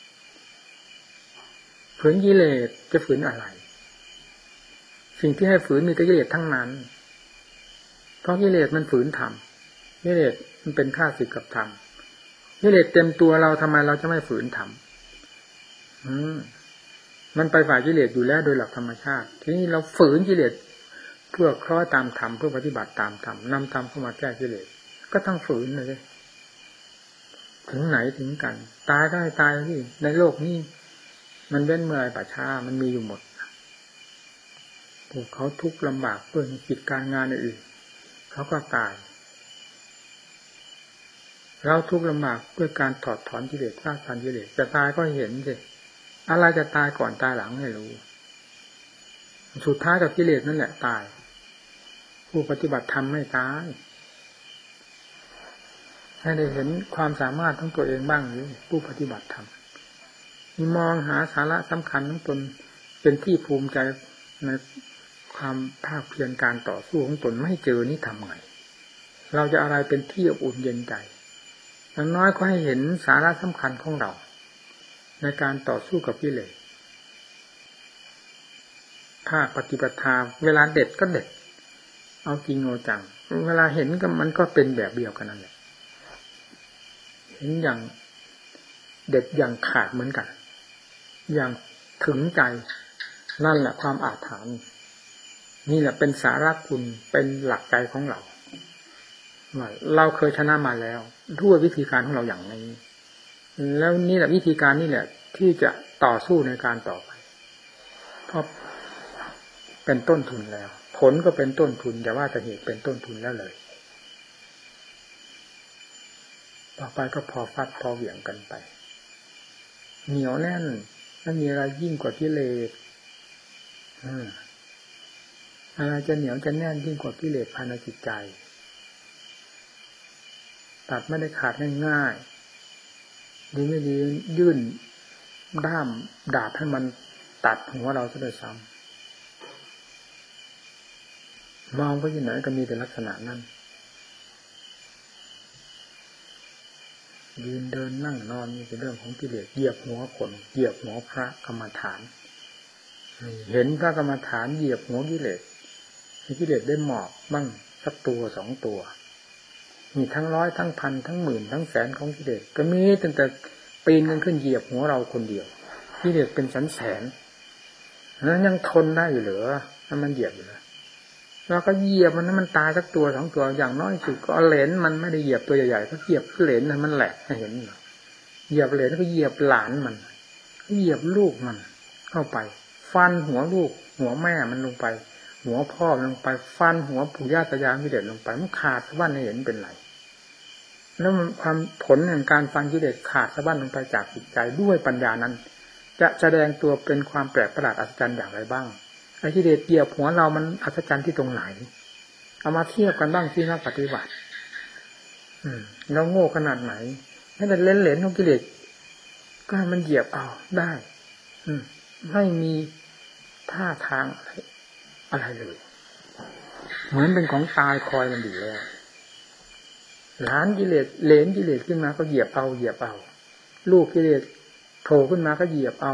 ฝืนกิเลสจะฝืนอะไรสิ่งที่ให้ฝืนมีแต่กิเลสทั้งนั้นเพราะกิเลสมันฝืนธรรมกิเลสมันเป็นข้าศึกกับธรรมกิเลสเต็มตัวเราทำไมเราจะไม่ฝืนธรรมมันไปฝ่ายกิเลสอยู่แล้วโดยหลักธรรมชาติทีนี้เราฝืนกิเลสเพื่อคล้อยตามธรรมเพื่อปฏิบัติตามธรรมนำธรรมเข้ามาแก้กิเลสก็ต้องฝืนเลยถึงไหนถึงกันตายก็ให้ตายที่ในโลกนี้มันเว้นเมื่อไรป่าช้ามันมีอยู่หมดพวกเขาทุกข์ลำบากเพื่อกิจการงานอื่นเขาก็ตายเราทุกข์ลำบากเพื่อการถอดถอนกิเลสฆ่าฟันกิเลสจะตายก็เห็นสิอะไรจะตายก่อนตายหลังไม่รู้สุดท้ายกับกิเลสนั่นแหละตายผู้ปฏิบัติธรรมไม่ตายให้ได้เห็นความสามารถของตัวเองบ้างหรือผู้ปฏิบัติธรรมมีมองหาสาระสำคัญของตนเป็นที่ภูมิใจในความภาคเพียรการต่อสู้ของตนไม่เจอนี่ทำไงเราจะอะไรเป็นที่อบอุ่นเย็นใจอย่างน้อยก็ให้เห็นสาระสำคัญของเราในการต่อสู้กับกิเลสภาคปฏิบัติธรรมเวลาเด็ดก็เด็ดเอาจริงเอาจังเวลาเห็นก็มันก็เป็นแบบเดียวกันนั่นแหละเห็นอย่างเด็ดอย่างขาดเหมือนกันอย่างถึงใจนั่นแหละความอาถรรพ์นี่แหละเป็นสาระคุณเป็นหลักใจของเราเราเคยชนะมาแล้วด้วยวิธีการของเราอย่างนี้แล้วนี่แหละวิธีการนี่แหละที่จะต่อสู้ในการต่อไปเพราะเป็นต้นทุนแล้วผลก็เป็นต้นทุนแต่ว่าแต่เหตุเป็นต้นทุนแล้วเลยต่อไปก็พอฟัดพอเหวี่ยงกันไปเหนียวแน่นไม่มีอะไรยิ่งกว่ากิเลสอะไรจะเหนียวจะแน่นยิ่งกว่ากิเลสภายในจิตใจตัดไม่ได้ขาดง่ายๆดีไม่ดียื่นด้ามดาบให้มันตัดหัวเราซะด้วยซ้ำมองไปที่ไหนก็มีแต่ลักษณะนั้นยืนเดินนั่งนอนนี่เป็นเรื่องของกิเลสเหยียบหัวคนเหยียบหัวพระกรรมฐานเห็นพระกรรมฐานเหยียบหัวกิเลสมีกิเลสได้หมอบบ้างสักตัวสองตัวมีทั้งร้อยทั้งพันทั้งหมื่นทั้งแสนของกิเลสก็มีตั้งแต่ปีนกันขึ้นเหยียบหัวเราคนเดียวกิเลสเป็นแสนนั้นยังทนได้อยู่เหรอถ้ามันเหยียบอยู่แล้วเราก็เหยียบมันให้มันตายสักตัวสองตัวอย่างน้อยสุดก็เอาเหรนมันไม่ได้เหยียบตัวใหญ่ๆก็เหยียบเหรนมันแหลกให้เห็นเหยียบเหรนก็เหยียบหลานมันเหยียบลูกมันเข้าไปฟันหัวลูกหัวแม่มันลงไปหัวพ่อมันลงไปฟันหัวปู่ย่าตายายกิเลสลงไปมันขาดสะบั้นให้เห็นเป็นไรแล้วความผลแห่งการฟันกิเลสขาดสะบั้นลงไปจากจิตใจด้วยปัญญานั้นจะแสดงตัวเป็นความแปลกประหลาดอัศจรรย์อย่างไรบ้างไอ้กิเลสเหยียบหัวเรามันอัศจรรย์ที่ตรงไหนเอามาเทียบกันบ้างที่นักปฏิบัติเราโง่ขนาดไหนให้แต่เล่นๆของกิเลสก็ให้มันเหยียบเอาได้ไม่มีท่าทางอะไรเลยเหมือนเป็นของตายคอยมันอยู่แล้วหลานกิเลสเหลนกิเลสขึ้นมาก็เหยียบเอาลูกกิเลสโผล่ขึ้นมาก็เหยียบเอา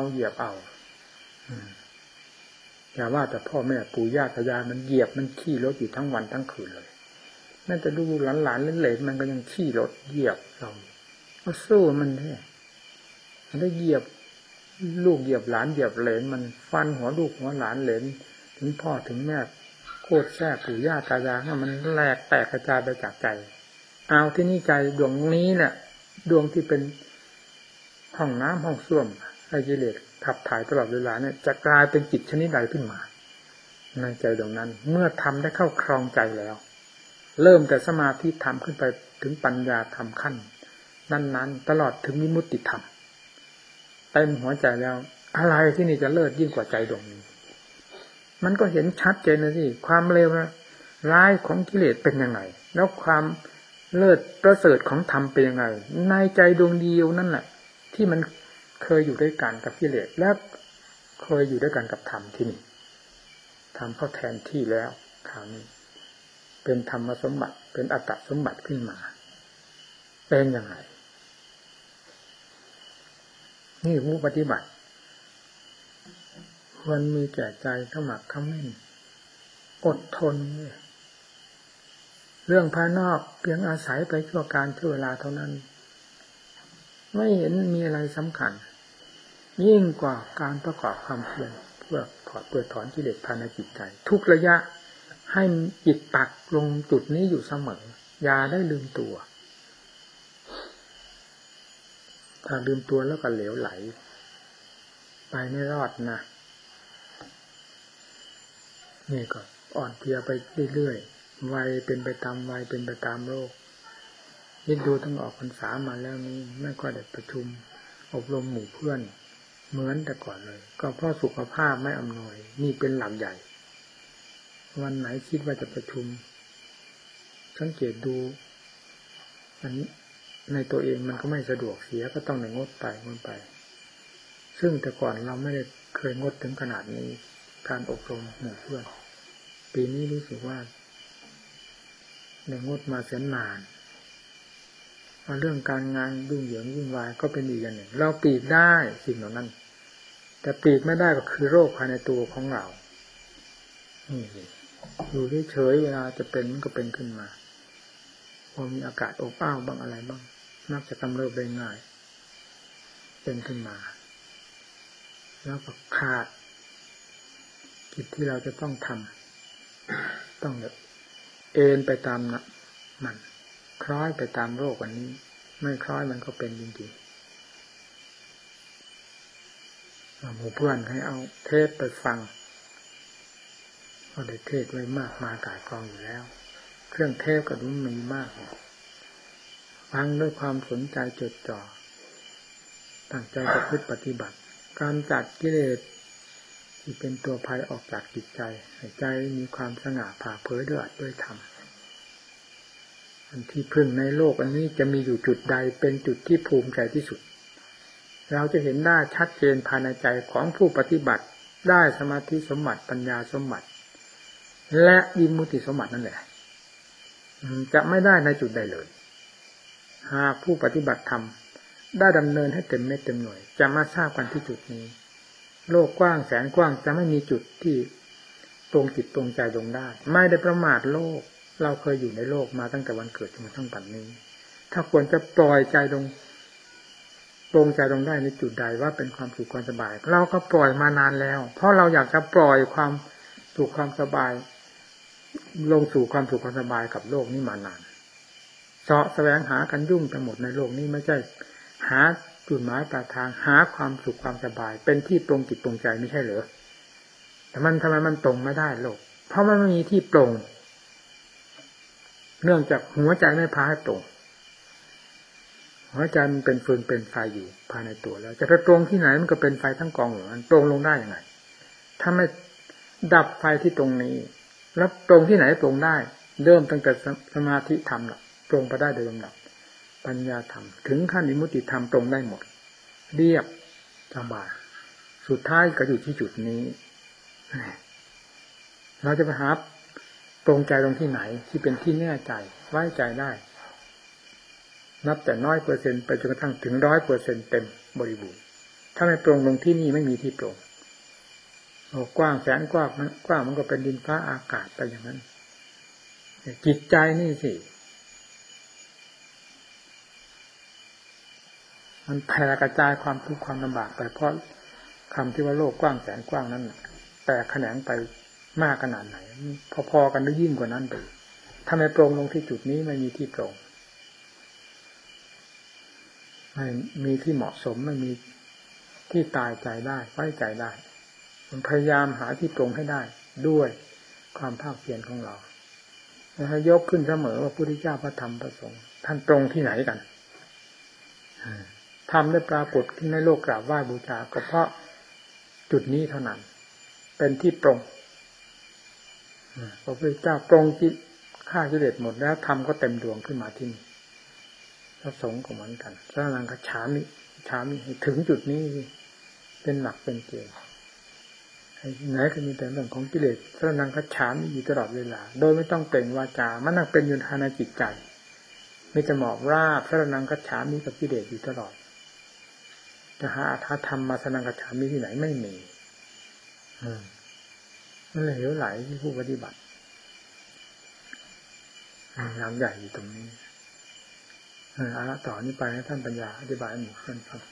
อย่าว่าแต่พ่อแม่ปู่ย่าตายายมันเหยียบมันขี้รถอยู่ทั้งวันทั้งคืนเลยนั่นจะดูหลานเหลนมันก็ยังขี้รถเหยียบเราก็สู้มันแท้มันได้เหยียบลูกเหยียบหลานเหยียบเหลนมันฟันหัวลูกหัวหลานเหลนถึงพ่อถึงแม่โคตรแท้ปู่ย่าตายายมันแหลกแตกกระจายไปจากใจเอาที่นี่ใจดวงนี้แหละดวงที่เป็นห้องน้ำห้องส้วมไอ้กิเลสขับถ่ายตลอดเวลาเนี่ยจะกลายเป็นจิตชนิดใดขึ้นมาในใจดวงนั้นเมื่อทำได้เข้าครองใจแล้วเริ่มแต่สมาธิธรรมขึ้นไปถึงปัญญาธรรมขั้นนั้นๆตลอดถึงวิมุตติธรรมเต็มหัวใจแล้วอะไรที่นี่จะเลิศยิ่งกว่าใจดวงนี้มันก็เห็นชัดเจนเลยสิความเลวร้ายของกิเลสเป็นยังไงแล้วความเลิศประเสริฐของธรรมเป็นยังไงในใจดวงเดียวนั่นแหละที่มันเคยอยู่ด้วยกันกับกิเลสและเคยอยู่ด้วยกันกับธรรมที่นี่ธรรมเข้าแทนที่แล้วคราวนี้เป็นธรรมสมบัติเป็นอัตตสมบัติขึ้นมาเป็นยังไงนี่ผู้ปฏิบัติควรมีแก่ใจขมักเขม้นอดทนเรื่องภายนอกเพียงอาศัยไปชั่วการชั่วเวลาเท่านั้นไม่เห็นมีอะไรสำคัญยิ่งกว่าการประกอบความเพียรเพื่อถอนกิเลสภายในจิตใจทุกระยะให้จิตปักลงจุดนี้อยู่เสมออย่าได้ลืมตัวถ้าลืมตัวแล้วก็เหลวไหลไปไม่รอดนะนี่ก็อ่อนเพลียไปเรื่อยๆวัยเป็นไปตามวัยเป็นไปตามโลกยิ่งดูต้องออกพรรษามาแล้วนี้ไม่ค่อยได้ประชุมอบรมหมู่เพื่อนเหมือนแต่ก่อนเลยก็เพราะสุขภาพไม่อำนวยนี่เป็นหลักใหญ่วันไหนคิดว่าจะประชุมสังเกตดูอันในตัวเองมันก็ไม่สะดวกเสียก็ต้องงดไปซึ่งแต่ก่อนเราไม่ได้เคยงดถึงขนาดนี้การอบรมหมู่เพื่อนปีนี้รู้สึกว่าได้งดมาแสนนานเรื่องการงานยุ่งเหยิงวุ่นวายก็เป็นอีกอย่างหนึ่งเราปลีกได้สิ่งเหล่านั้นแต่ปลีกไม่ได้ก็คือโรคภายในตัวของเราอยู่เฉยๆเวลาจะเป็นมันก็เป็นขึ้นมาพอมีอากาศอบอ้าวบ้างอะไรบ้างมักจะกำเริบได้ง่ายเป็นขึ้นมาแล้วก็ขาดกิจที่เราจะต้องทำต้องเอ็นไปตามมันคล้อยไปตามโรควันนี้ไม่คล้อยมันก็เป็นจริงๆหมู่เพื่อนให้เอาเทปไปฟังก็ได้เทศไว้มากมายกายกองอยู่แล้วเครื่องเทปก็มีมากฟังด้วยความสนใจจดจ่อตั้งใจประพฤติปฏิบัติการจัดกิเลสที่เป็นตัวภัยออกจากจิตใจให้ใจมีความสง่าผ่าเผยด้วยธรรมอันที่พึ่งในโลกอันนี้จะมีอยู่จุดใดเป็นจุดที่ภูมิใจที่สุดเราจะเห็นได้ชัดเจนภายในใจของผู้ปฏิบัติได้สมาธิสมบัติปัญญาสมบัติและวิมุตติสมบัตินั่นแหละจะไม่ได้ในจุดใดเลยหากผู้ปฏิบัติธรรมได้ดำเนินให้เต็มเม็ดเต็มหน่วยจะมาทราบกันที่จุดนี้โลกกว้างแสนกว้างจะไม่มีจุดที่ตรงจิตตรงใจลงได้ไม่ได้ประมาทโลกเราเคยอยู่ในโลกมาตั้งแต่วันเกิดจนถึงปัจจุบันนี้ถ้าควรจะปล่อยใจลงตรงใจลงได้ในจุดใดว่าเป็นความสุขความสบายเราก็ปล่อยมานานแล้วเพราะเราอยากจะปล่อยความสุขความสบายลงสู่ความสุขความสบายกับโลกนี้มานานเสาะแสวงหากันยุ่งไปหมดในโลกนี้ไม่ใช่หาจุดหมายปลายทางหาความสุขความสบายเป็นที่ตรงจิตตรงใจไม่ใช่เหรอแต่มันทำไมมันตรงไม่ได้โลกเพราะมันไม่มีที่ตรงเนื่องจากหัวใจไม่พาให้ตรงหัวใจมันเป็นฟืนเป็นไฟอยู่ภายในตัวแล้วจะไปตรงที่ไหนมันก็เป็นไฟทั้งกองอยู่มันตรงลงได้ยังไงถ้าไม่ดับไฟที่ตรงนี้แล้วตรงที่ไหนตรงได้เริ่มตั้งแต่สมาธิธรรมตรงไปได้โดยลำดับปัญญาธรรมถึงขั้นวิมุตติธรรมตรงได้หมดเรียบสบายสุดท้ายก็อยู่ที่จุดนี้เราจะไปหาตรงใจตรงที่ไหนที่เป็นที่แน่ใจไว้ใจได้นับแต่น้อยเปอร์เซ็นต์ไปจนกระทั่งถึง100%เต็มบริบูรณ์ถ้าไม่ตรงตรงที่นี่ไม่มีที่ตรงกว้างแสนกว้างมันก็เป็นดินฟ้าอากาศไปอย่างนั้นจิตใจนี่สิมันแผ่กระจายความทุกข์ความลำบากไปเพราะคำที่ว่าโลกกว้างแสนกว้างนั้นแต่แขนงไปมากขนาดไหนพอๆกันหรือยิ่งกว่านั้นไปถ้าไม่ตรงลงที่จุดนี้ไม่มีที่ตรงไม่มีที่เหมาะสมไม่มีที่ตายใจได้ไว้ใจได้มันพยายามหาที่ตรงให้ได้ด้วยความภาคเพียรของเราให้ยกขึ้นเสมอว่าพระพุทธเจ้าพระธรรมพระสงฆ์ท่านตรงที่ไหนกันทำได้ปรากฏที่ในโลกกราบไหว้บูชาก็เพราะจุดนี้เท่านั้นเป็นที่ตรงพระพุทธเจ้าตรงจิตฆ่ากิเลสหมดแล้วธรรมก็เต็มดวงขึ้นมาที่นี่พระสงฆ์ก็เหมือนกันพระนังคัจฉามิให้ถึงจุดนี้เป็นหลักเป็นเกณฑ์ไหนก็มีแต่เรื่องของกิเลสพระนังคัจฉามิอยู่ตลอดเวลาโดยไม่ต้องเปล่งวาจามันนั่งเป็นอยู่ภายในจิตใจไม่จะหมอบราบพระนังคัจฉามิกับกิเลสอยู่ตลอดจะหาอัตถธรรมมาสนังคัจฉามิที่ไหนไม่มีมันเหลวไหลที่ผู้ปฏิบัติงานใหญ่อยู่ตรงนี้เอาละต่อนี้ไปให้ท่านปัญญาอธิบายให้หมู่เพื่อนฟัง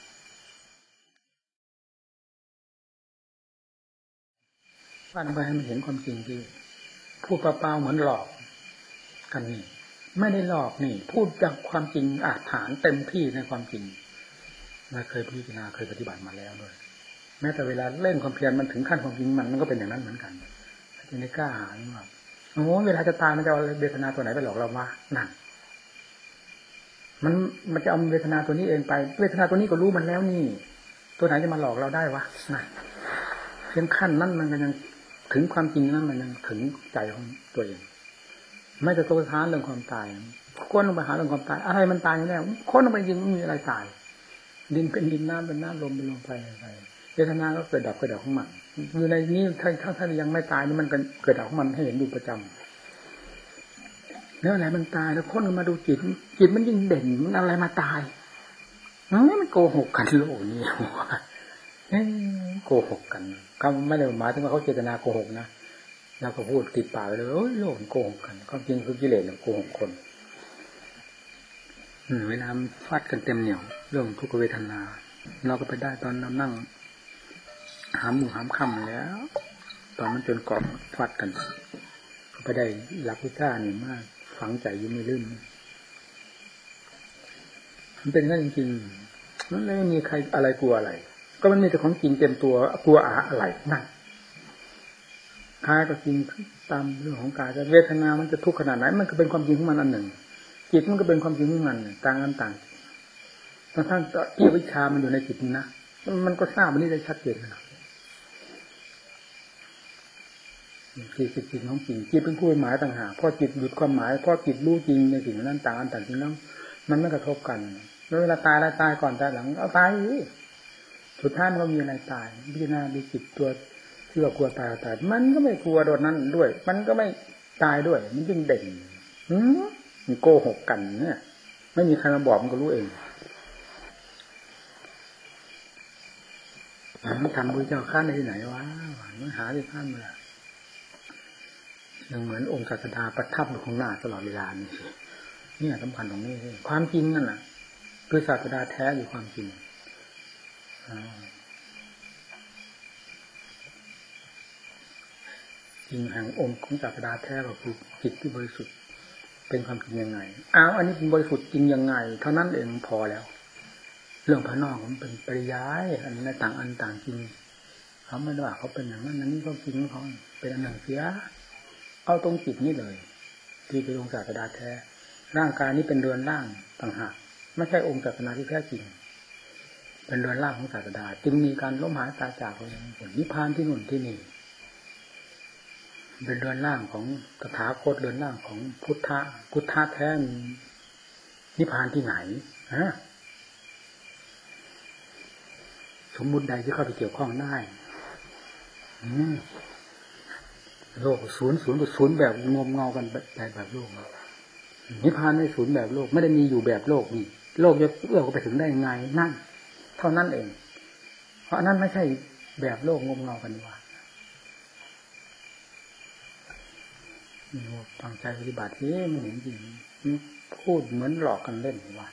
ฟังไปให้มันเห็นความจริงที่พูดเปล่าๆเหมือนหลอกกันนี่ไม่ได้หลอกนี่พูดจากความจริงอาจฐานเต็มที่ในความจริงเราเคยพิจารณาเคยปฏิบัติมาแล้วด้วยแม้แต่เวลาเล่นความเพียรมันถึงขั้นความจริงมันก็เป็นอย่างนั้นเหมือนกันที่ไม่กล้าหาว่าโอ้เวลาจะตายมันจะเอาเวทนาตัวไหนไปหลอกเราวะนั่นมันจะเอาเวทนาตัวนี้เองไปเวทนาตัวนี้ก็รู้มันแล้วนี่ตัวไหนจะมาหลอกเราได้วะนั่นเพียงขั้นนั้นมันก็ยังถึงความจริงนั้นมันยังถึงใจของตัวเองไม่จะโต้ท้านเรื่องความตายค้นลงไปหาเรื่องความตายอะไรมันตายแน่ค้นลงไปจริงไม่มีอะไรตายดินเป็นดินน้ำเป็นน้ำลมเป็นลมไฟอะไรเวทนาก็เกิดดับของมันอยู่ในนี้ถ้ายังไม่ตายนี่มันเกิดดับของมันให้เห็นดูประจำแล้วอะไรมันตายแล้วค้นมาดูจิตมันยิ่งเด่นมันอะไรมาตายมันโกหกกันโลกนี้โกหกกันเขาไม่ได้หมายถึงว่าเขาเจตนาโกหกนะเราก็พูดติดปากไปเลยโลกมันโกหกกันความจริงคือกิเลสโกหกคนเวลาฟาดกันเต็มเหนียวเรื่องทุกขเวทนาเราก็ไปได้ตอนเรานั่งหามหมู่หามค่ำแล้วตอนมันจนกรอบฟาดกันก็ไปได้หลักวิชาหนึ่งมากฝังใจยิ่งไม่ลืมมันเป็นงั้นจริงๆมันไม่มีใครอะไรกลัวอะไรก็มันมีแต่ของจริงเต็มตัวกลัวอะไรนั่นกายก็จริงตามเรื่องของกายแต่เวทนามันจะทุกข์ขนาดไหนมันก็เป็นความจริงของมันอันหนึ่งจิตมันก็เป็นความจริงของมันต่างกันต่างทั้งที่วิชามันอยู่ในจิตนะมันก็ทราบมันนี่ได้ชัดเจนนะจิตจริงของจริงจิตเป็นผู้หมายต่างหากพอจิตหยุดความหมายพอจิตรู้จริงในสิ่งนั้นต่างกันต่างจริงนั้นมันไม่กระทบกันเวลาตายแล้วตายก่อนตายหลังเอาตายสุดท้ายมันก็มีอะไรตายพิจารณาดูจิตตัวที่ว่ากลัวตายมันก็ไม่กลัวโดนนั้นด้วยมันก็ไม่ตายด้วยมันจึงเด่นมันโกหกกันเนี่ยไม่มีใครมาบอกมันก็รู้เองทำพระเจ้าข้านในที่ไหนวะมันหาที่ข้านมายังเหมือนองค์ศาสดาประทับอยู่ข้างหน้าตลอดเวลานี่เนี่ยสำคัญตรงนี้ความจริงนั่นน่ะคือศาสดาแท้อยู่ความจริงจริงแห่งองค์ของศาสดาแท้ก็คือจิตที่บริสุทธิ์เป็นความจริงยังไงอันนี้เป็นบริสุทธิ์จริงยังไงเท่านั้นเองพอแล้วเรื่องภายนอกมันเป็นปริยายอันนั้นต่างอันต่างจริงเขาไม่ได้ว่าเขาเป็นอย่างนั้นอันนี้เขาจริงเขาเป็นอันหนึ่งเสียเอาตรงจิตนี่เลยที่เป็นองค์ศาสดาแท้ร่างกายนี้เป็นเรือนร่างต่างหากไม่ใช่องค์ศาสนาที่แท้จริงเป็นเรือนร่างของศาสดาจึงมีการล้มหายตายจากไปนิพพานที่นู่นที่นี่เป็นเรือนร่างของตถาคตเรือนร่างของพุทธะแท้นิพพานที่ไหนฮะสมมุติใดที่เข้าไปเกี่ยวข้องได้โลกศูนย์แบบงมเงากันแบบโลกนิพพานไม่ศูนย์แบบโลกไม่ได้มีอยู่แบบโลกนี่โลกจะเอื้อมไปถึงได้ยังไงนั่นเท่านั้นเองเพราะนั้นไม่ใช่แบบโลกงมเงากันว่าตั้งใจปฏิบัตินี่มันเห็นจริงพูดเหมือนหลอกกันเล่นว่า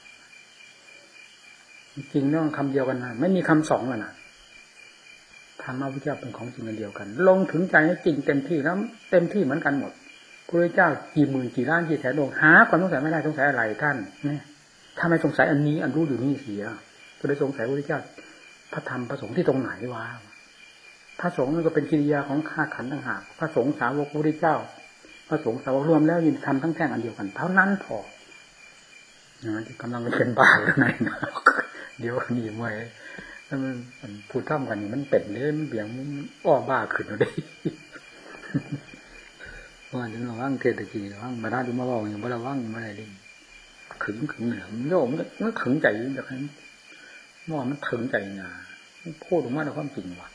จริงต้องคำเดียวกันนะไม่มีคำสองนะธรรมะพุทธเจ้าเป็นของจริงอันเดียวกันลงถึงใจให้จริงเต็มที่แล้วเต็มที่เหมือนกันหมดพระเจ้ากี่หมื่นกี่ล้านกี่แสนดวงหาความสงสัยไม่ได้สงสัยอะไรท่านเนี่ยถ้าไม่สงสัยอันนี้อันรู้อยู่นี่เสียก็เลยสงสัยพระเจ้าพระธรรมพระสงฆ์ที่ตรงไหนวะพระสงฆ์มันก็เป็นกิริยาของข้าขันธ์ต่างหากพระสงฆ์สาวกพระพุทธเจ้าพระสงฆ์สาวกรวมแล้วยินทำทั้งแท่งอันเดียวกันเท่านั้นพอที่กำลังเป็นบ้าอยู่ไหนนะเดี๋ยวนี่มวยถ้ามันพูดท่อมกันนี่มันเป็ดเลยมันเบี่ยงมันอ้อบ้าขึ้นเลยว่าถึงเราว่างเทศกีเราว่างมาได้ดูมาบอกอย่างว่าเราว่างมาได้ดิขึงเหนือมันโยมมันขึงใจจากนั้นมอมันขึงใจงาพูดออกมาในความจริงว่ะ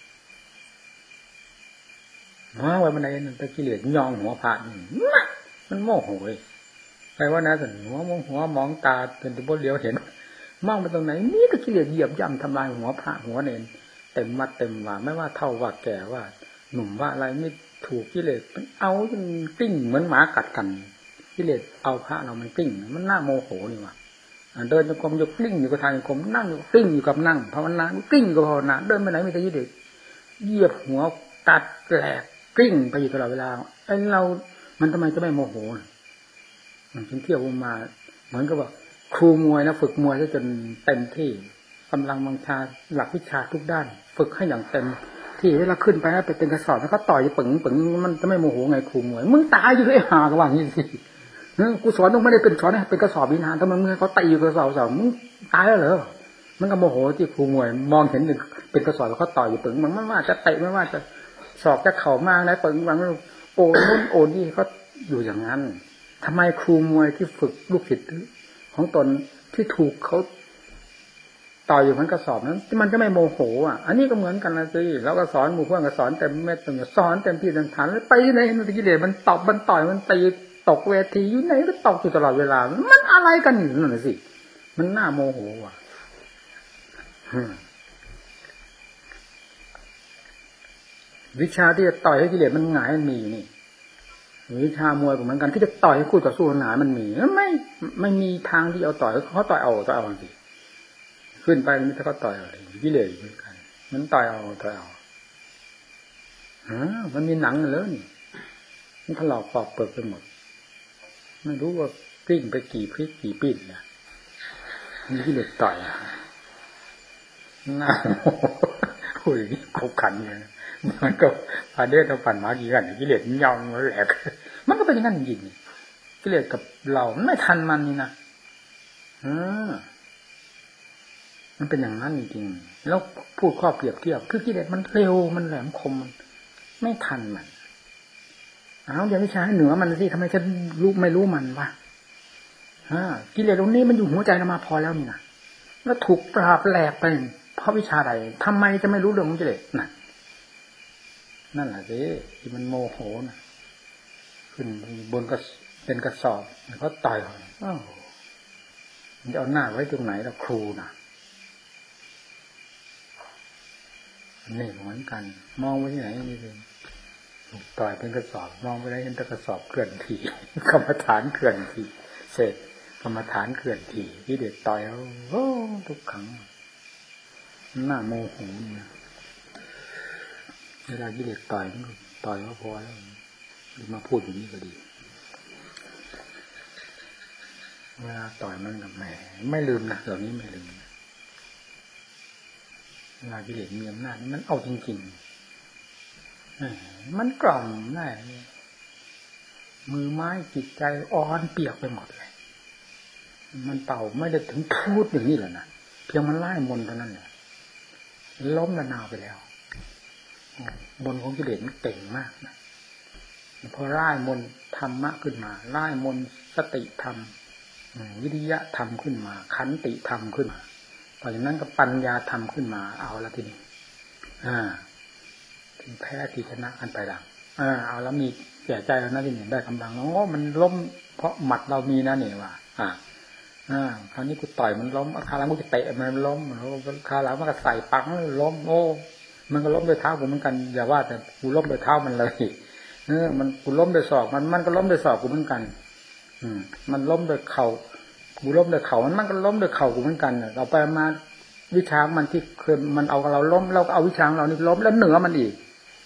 มาไว้บันไดนั่นตะกี้เหลือยองหัวผ่านมันโมโหเลยใครว่านะสันหัวมองตาเป็นตัวเลี้ยวเห็นมองไปตรงไหนนี่ตะกี้เหลือยเหยียบย่ำทำลายหัวพระหัวเนนเต็มมัดเต็มว่าไม่ว่าเท่าว่าแก่ว่าหนุ่มว่าอะไรไม่ถูกกิเลสมันเอาจนกลิ้งเหมือนหมากัดกันกิเลสเอาพระเรามันกลิ้งมันน่าโมโหนี่ว่ะเดินจงกรมอยู่กลิ้งอยู่กับทางจงกรมนั่งอยู่กลิ้งอยู่กับนั่งภาวนากลิ้งกับภาวนาเดินไปไหนมีแต่กิเลสเหยียบหัวตัดแหลกกลิ้งไปอยู่ตลอดเวลาไอ้เรามันทำไมจะไม่โมโหมันเที่ยวมาเหมือนกับว่าครูมวยนะฝึกมวยจนเต็มที่กำลังบังชาหลักวิชาทุกด้านฝึกให้อย่างเต็มที่เวลาขึ้นไปให้เป็นกระสอบแล้วก็ต่อยปึ๋งมันจะไม่โมโหไงครูมวยมึงตายอยู่เลยหาก็ว่างี้สิกูสอนต้องไม่ได้เป็นสอนให้เป็นกระสอบวิญญาณทำไมมึงเขาตีอยู่กระสอบมึงตายแล้วเหรอมันก็โมโหที่ครูมวยมองเห็นเป็นกระสอบแล้วก็ต่อยอยู่ปึ๋งมันไม่ว่าจะเตะไม่ว่าจะศอกจะเข่ามากนะปึ๋งบางโอนนู่นโอนนี่เขาอยู่อย่างนั้นทำไมครูมวยที่ฝึกลูกศิษย์ของตนที่ถูกเขาต่ออยู่มันกระสอบนั้นมันจะไม่โมโหอ่ะอันนี้ก็เหมือนกันนะสิแล้วก็สอนหมู่เพื่อนก็สอนเต็มเม็ดเต็มสอนเต็มที่เต็มฐานแล้วไปไหนมันกิเลสมันตบมันต่อยมันตีตกเวทีอยู่ไหนก็ตกอยู่ตลอดเวลามันอะไรกันอยู่นั่นน่ะสิมันน่าโมโหว่ะวิชาที่จะต่อยให้กิเลสมันหงายมันมีนี่วิชามวยก็เหมือนกันที่จะต่อยให้คู่ต่อสู้หนามันมีไม่มีทางที่เอาต่อยเขาต่อยเอาสิขึ้นไปมันถ้าก็ต่อยอะไรกิเลสเหมือนกันมันต่อยเอามันมีหนังเลยนี่มันถลอกปอกเปิดไปหมดไม่รู้ว่ากลิ้งไปกี่พริกกี่ปีเนี่ยมีกิเลสต่อยน่าโอ้ยคบขันเลยมันก็พาเดชเอาปั่นหมากี่กันกิเลสมันยาวมันแหลกมันก็เป็นอย่างนั้นจริงๆกิเลสกับเราไม่ทันมันนี่นะมันเป็นอย่างนั้นจริงๆแล้วพูดข้อเปรียบเทียบคือกิเลสมันเร็วมันแหลมคมมันไม่ทันมันเอาอย่าวิชาให้เหนือมันสิทำไมจะรู้ไม่รู้มันวะกิเลสตรงนี้มันอยู่หัวใจเรามาพอแล้วนี่นะแล้วถูกปราบแหลกไปเพราะวิชาใดทำไมจะไม่รู้เรื่องของกิเลสนั่นแหละสิที่มันโมโหนะขึ้นบนก็เป็นกระสอบเขาต่อยมันจะเอาหน้าไว้ตรงไหนล่ะครูนะนี่เหมือนกันมองไว้ที่ไหนนี่เองต่อยเป็นกระสอบมองไปได้เห็นแต่กระสอบเคลื่อนที่กรรมฐานเคลื่อนที่เสร็จกรรมฐานเคลื่อนที่ที่เด็ดต่อยทุกครั้งหน้าโมโหนะเวลากิเลสต่อยก็พอแล้วมาพูดอย่างนี้ก็ดีเวลาต่อยมันกับแหมไม่ลืมนะเหล่านี้ไม่ลืมเวลากิเลสมีอำนาจมันเอาจริงๆมันกล่อมได้มือไม้จิตใจอ่อนเปียกไปหมดเลยมันเป่าไม่ได้ถึงพูดอย่างนี้แหละนะเพียงมันไล่มนต์เท่านั้นแหละล้มระนาวไปแล้วมนต์ของกิเลสมันเก่งมากนะพอไล่มนต์ธรรมะขึ้นมาไล่มนต์สติธรรมวิริยะธรรมขึ้นมาขันติธรรมขึ้นมาต่อจากนั้นก็ปัญญาธรรมขึ้นมาเอาละทีนี้ถึงแพ้ที่ชนะกันไปดังเอาแล้วมีแก่ใจแล้วนะที่เห็นได้กำลังแล้วมันล้มเพราะหมัดเรามีนะเนี่ยว่าคราวนี้กูต่อยมันล้มคราวหลังกูจะเตะมันล้มคราวหลังมันก็ใส่ปังล้มโอ้มันก็ล้มด้วยเท้ากูเหมือนกันอย่าว่าแต่กูล้มด้วยเท้ามันเลยมันกูล้มด้วยศอกมันก็ล้มด้วยศอกกูเหมือนกันมันล้มด้วยเข่ากูล้มด้วยเข่ามันก็ล้มด้วยเข่ากูเหมือนกันเราไปมาวิชามันที่เคยมันเอาเราล้มเราก็เอาวิชาเรานี่ล้มแล้วเหนือมันอีก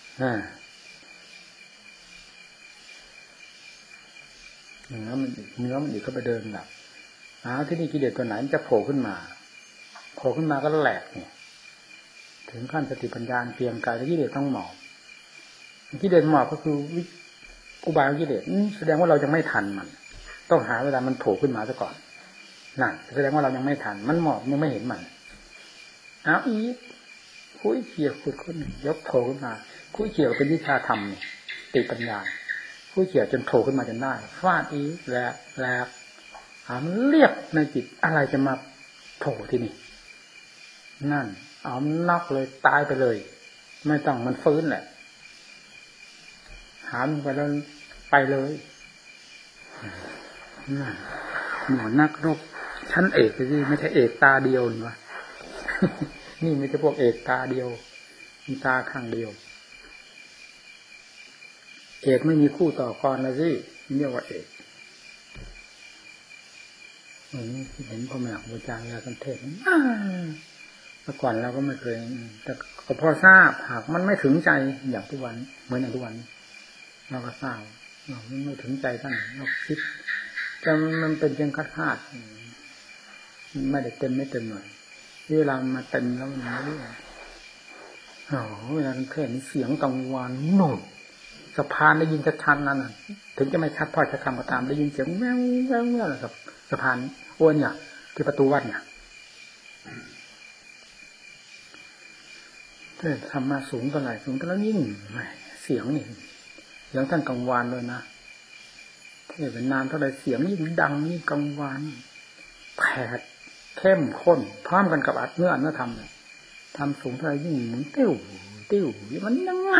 เนื้อมันอีกก็ไปเดินแบบที่นี่กิเลสตัวไหนมันจะโผล่ขึ้นมาก็แหลกเนี่ยถึงขั้นสติปัญญาเพียงกายกิเลสต้องหมอบกิเลสหมอบก็คืออุบายของกิเลสแสดงว่าเรายังไม่ทันมันต้องหาเวลามันโผล่ขึ้นมาซะก่อนนั่นแสดงว่าเรายังไม่ทันมันหมอบยังไม่เห็นมันเอาอีกคุยเขี่ยขุดขึ้นยกโผล่ขึ้นมาคุยเขี่ยเป็นวิชาธรรมติปัญญาคุยเขี่ยจนโผล่ขึ้นมาจนได้ฟาดอีกแล้วมันเรียบในจิตอะไรจะมาโผล่ที่นี่นั่นเอาน็อกเลยตายไปเลยไม่ต้องมันฟื้นแหละหามไปแล้วไปเลยนั่นหมอนักรบชั้นเอกสิไม่ใช่เอกตาเดียวนี่วะนี่ไม่ใช่พวกเอกตาเดียวมีตาข้างเดียวเอกไม่มีคู่ต่อกรนะสิเรียกว่าเอกเห็นพ่อแม่ครูอาจารย์แล้วกันเทศเมื่อก่อนเราก็ไม่เคยแต่ก็พอทราบหากมันไม่ถึงใจอย่างทุกวันเหมือนอย่างทุกวันเราก็ทราบมันไม่ถึงใจท่านเราคิดแต่มันเป็นเพียงคาดไม่ได้เต็มไม่เต็มหน่อยเวลามาเต็มแล้วมันไม่รู้เวลาเทศเสียงกังวานโน่นสะพานได้ยินชัดๆนั่นถึงจะไม่ชัดพอจะคำก็ตามได้ยินเสียงแว่วแว่วแว่วนะครับสะพานโอ้ยเนี่ยที่ประตูวัดเนี่ยทำมาสูงเท่าไหร่สูงเท่านั้นยิ่งเสียงนี่เสียงท่านกังวานเลยนะที่เป็นนานเท่าไหร่เสียงยิ่งดังยิ่งกังวานแผดเข้มข้นพร้อมกันกับอัดเนื้ออัดเนื้อทำทำสูงเท่าไหร่ยิ่งเหมือนติ้วมันยังไง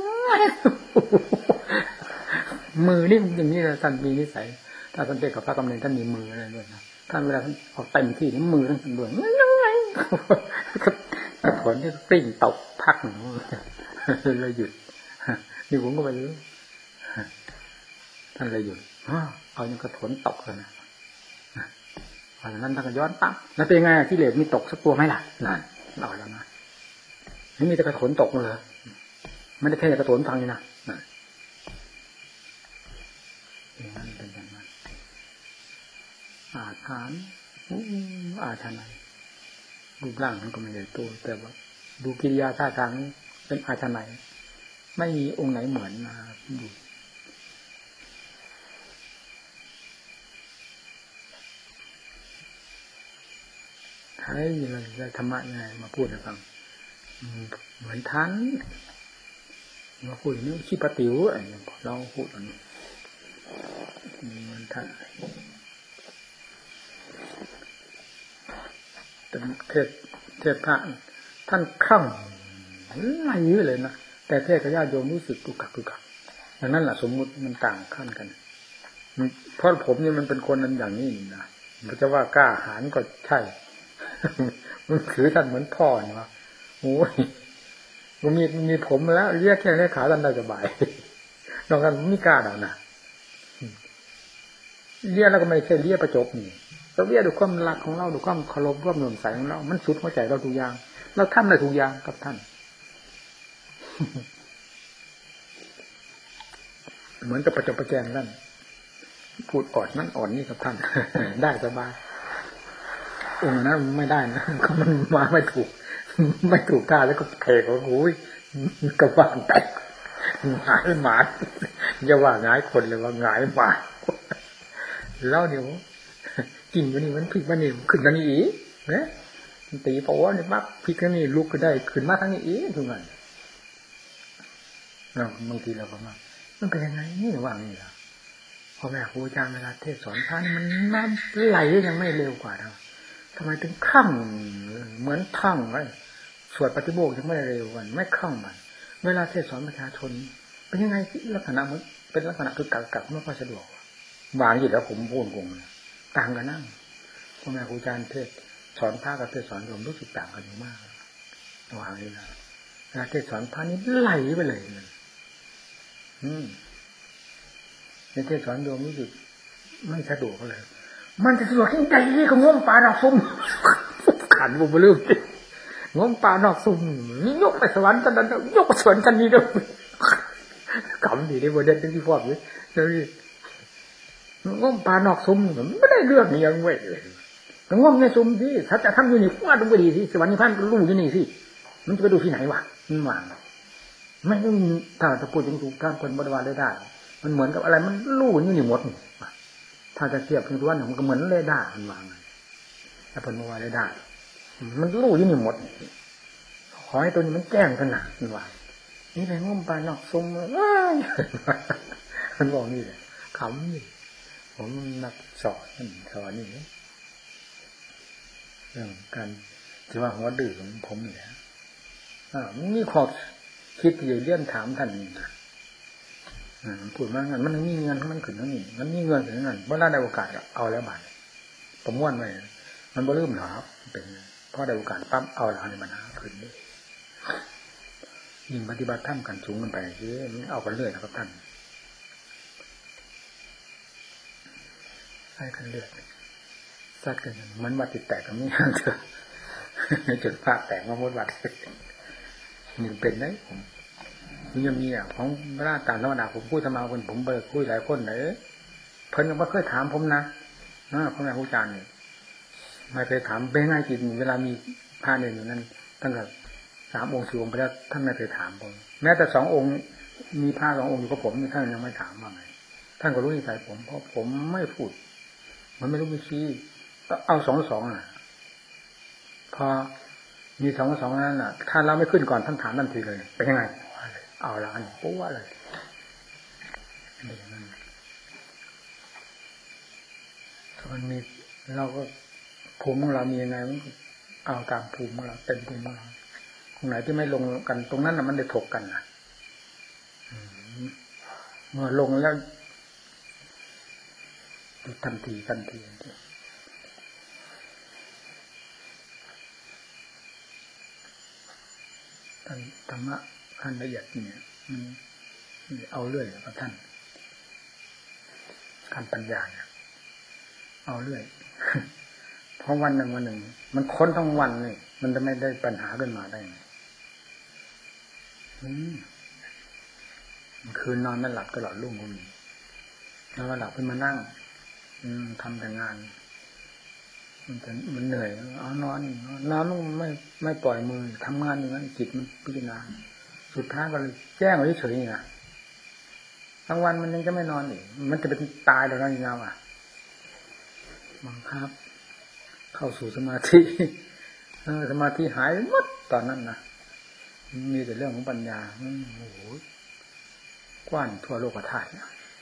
มือนี่อย่างนี้ท่านมีนิสัยถ้าท่านเด็กกับพระกำเนิดท่านมีมืออะไรด้วยนะท่านเวลาท่านออกเต็มที่นี่มือท่านด้วยยังไงผลที่ปริ่งตกพักหนึ่งเลยหยุดนี่ผมก็ไปรู้ท่านเลยหยุดเอาอย่างกระถนตกเลยนะเพราะฉะนั้นท่านก็ย้อนปั๊บแล้วเป็นไงที่เหลือมีตกสักตัวไหมล่ะนั่นเอาแล้วนะนี่มีแต่กระถนตกมาเลยไม่ได้แค่กระถนฟังนี่นะอย่างนั้นเป็นอย่างนั้นอาถรรพ์อาถรรพ์รูปร่างมันก็ไม่ใหญ่โตแต่ว่าดูกิริยาท่าทางเป็นอาถรรพ์ไม่มีองค์ไหนเหมือนมาดูใช่เลยธรรมะยังไงมาพูดให้ฟังเหมือนท่านมาพูดอย่างนี้ขี้ปะติ๋วอะไรอย่างเราพูดอย่างนี้เหมือนท่านแต่เทศพระท่านคล่องไหลเลยนะแต่เทศกับญาติโยมรู้สึกกุกกักอย่างนั้นแหละสมมุติมันต่างขั้นกันเพราะผมนี่มันเป็นคนนั้นอย่างนี้นะมันจะว่ากล้าหาญก็ใช่มันถือท่านเหมือนพ่อนี่วะโอ้ยมันมีผมแล้วเรียกแค่นี้ขาท่านได้สบายนอกจากไม่กล้าแล้วนะเรียกแล้วก็ไม่ใช่เรียกประจบนี่เราเรียกดูความรักของเราดูความเคารพความหนุ่มใสของเรามันสุดหัวใจเราทุกอย่างเราทำได้ทุกอย่างกับท่านเหมือนกับประจบประแจงท่านพูดอ่อนนั่นอ่อนนี่กับท่านได้สบายองค์นั้นไม่ได้นะก็มันมาไม่ถูกท่าแล้วก็เทของโอ้ยกระบาลแตกหงายหมาอย่าว่าหงายคนเลยว่าหงายหมาแล้วเดี๋ยวกินวันนี้มันพลิกวันนี้ขึ้นวันนี้อีกนะตีโป้เนี่ยปั๊บพลิกวันนี้ลุกก็ได้ขึ้นมาทั้งนี้อีกทุกอย่างเราบางทีเราก็มามันเป็นยังไงนี่ระหว่างนี้ล่ะพ่อแม่ครูอาจารย์เวลาเทศสอนพระนี่มันน้ำไหลยังไม่เร็วกว่าเราทำไมถึงคล่องเหมือนท่องไว้สวดปฏิโมกข์ยังไม่เร็วกันไม่คล่องมันเวลาเทศสอนประชาชนเป็นยังไงลักษณะมันเป็นลักษณะคือกักไม่ค่อยสะดวกวางอยู่แล้วผมพูดกงต่างกันนั่งพ่อแม่ครูอาจารย์เทศสอนพระกับเทศสอนโยมรู้สึกต่างกันอยู่มากวางเลยนะเวลาเทศสอนพระนี่ไหลไปเลยในเทศสอนโยมรู้สึกไม่สะดวกเลยมันจะสะดวกที่ใจที่เขาง่วงปลาดอกซุ่มขันบุบลืมง่วงปลาดอกซุ่มนี่ยกไปสวรรค์กันนั้นยกไปสวรรค์กันนี่ด้วยกำดีได้บทเด็ดที่พ่อเลยนี่ง่วงปลาดอกซุ่มไม่ได้เรื่องนี้ยังเว้ยง่วงในซุ่มสิถ้าจะทำอยู่นี่ว่าดูไปดีสิสวรรค์นิพพานรู้อยู่นี่สิมันจะไปดูที่ไหนวะมันว่างไม่ต้องถ้าจะพูดถึงถูกท่านคนบริวารได้มันเหมือนกับอะไรมันรู้อยู่นี่หมดถ้าจะเทียบถึงตัวนั้นมันก็เหมือนเรดาร์มันวางถ้าเป็นบริวารเรดาร์มันรู้อยู่นี่หมดขอให้ตัวนี้มันแจ้งขนาดมันวางนี่ไปง่วงปลานอกซุ่มมันบอกนี่เลยขำนี่ผมนักสอนนี่เรื่องการที่ว่าหัวดื้อของผมนี่แหละมันมีข้อคิดอยู่เรื่องถามท่านนี่นะพูดมากงั้นมันมีเงินมันขึ้นทั้งนี้มันมีเงินถึงนั้นเมื่อได้โอกาสเอาแล้วบ่ายประมวลไว้มันบ่ลืมหรอกเป็นเพราะได้โอกาสปั๊บเอาแล้วในปัญหาขึ้นด้วยยิ่งปฏิบัติธรรมกันสูงกันไปเยอะมันเอากันเรื่อยนะครับท่านให้กันเรื่อยซัดกันมันวัดติดแตกกันไม่ห่างเถอะจุดพระแตกมาหมดวัดนี่เป็นได้ผมมันยังมีของพระราชการธรรมดาผมพูดธรรมะคนผมเบิกคุยหลายคนเลยเพิ่นยังไม่เคยถามผมนะพ่อแม่ครูอาจารย์เนี่ยไม่เคยถามเป็นไงจิตเวลามีพระเนี่ยอยู่นั้นตั้งแต่3 องค์ 4 องค์ไปแล้วท่านไม่เคยถามผมแม้แต่2 องค์มีพระ2 องค์อยู่กับผมท่านยังไม่ถามว่าไงท่านก็รู้นิสัยผมเพราะผมไม่พูดมันไม่รู้วิธีเอา2 น่ะพอมี2นั้นน่ะถ้าเราไม่ขึ้นก่อนท่านถามทันทีเลยเป็นยังไงเอาละอันปุ๊บว่าเลยถ้ามันมีเราก็ภูมิของเรามียังไงมันเอาตามภูมิของเราเต็มภูมิของเราตรงไหนที่ไม่ลงกันตรงนั้นน่ะมันได้ถกกันนะเมื่อลงแล้วทันทีธรรมะขั้นละเอียดเนี่ยเอาเรื่อยกับท่านขั้นปัญญาเนี่ยเอาเรื่อยเพราะวันหนึ่งมันค้นทั้งวันนี่มันจะไม่ได้ปัญหาขึ้นมาได้ไงคืนนอนไม่หลับตลอดรุ่งก็มีแล้วหลับขึ้นมานั่งทำแต่งานมันเหนื่อยเอานอนไม่ปล่อยมือทำงานอย่างนั้นจิตมันพิจารณาสุดท้ายก็เลยแจ้งไว้เฉยๆนะทั้งวันมันยังจะไม่นอนอีกมันจะเป็นตายแล้วนะยาวบังคับเข้าสู่สมาธิสมาธิหายหมดตอนนั้นนะมีแต่เรื่องของปัญญาโอ้โหกว้างทั่วโลกธาตุ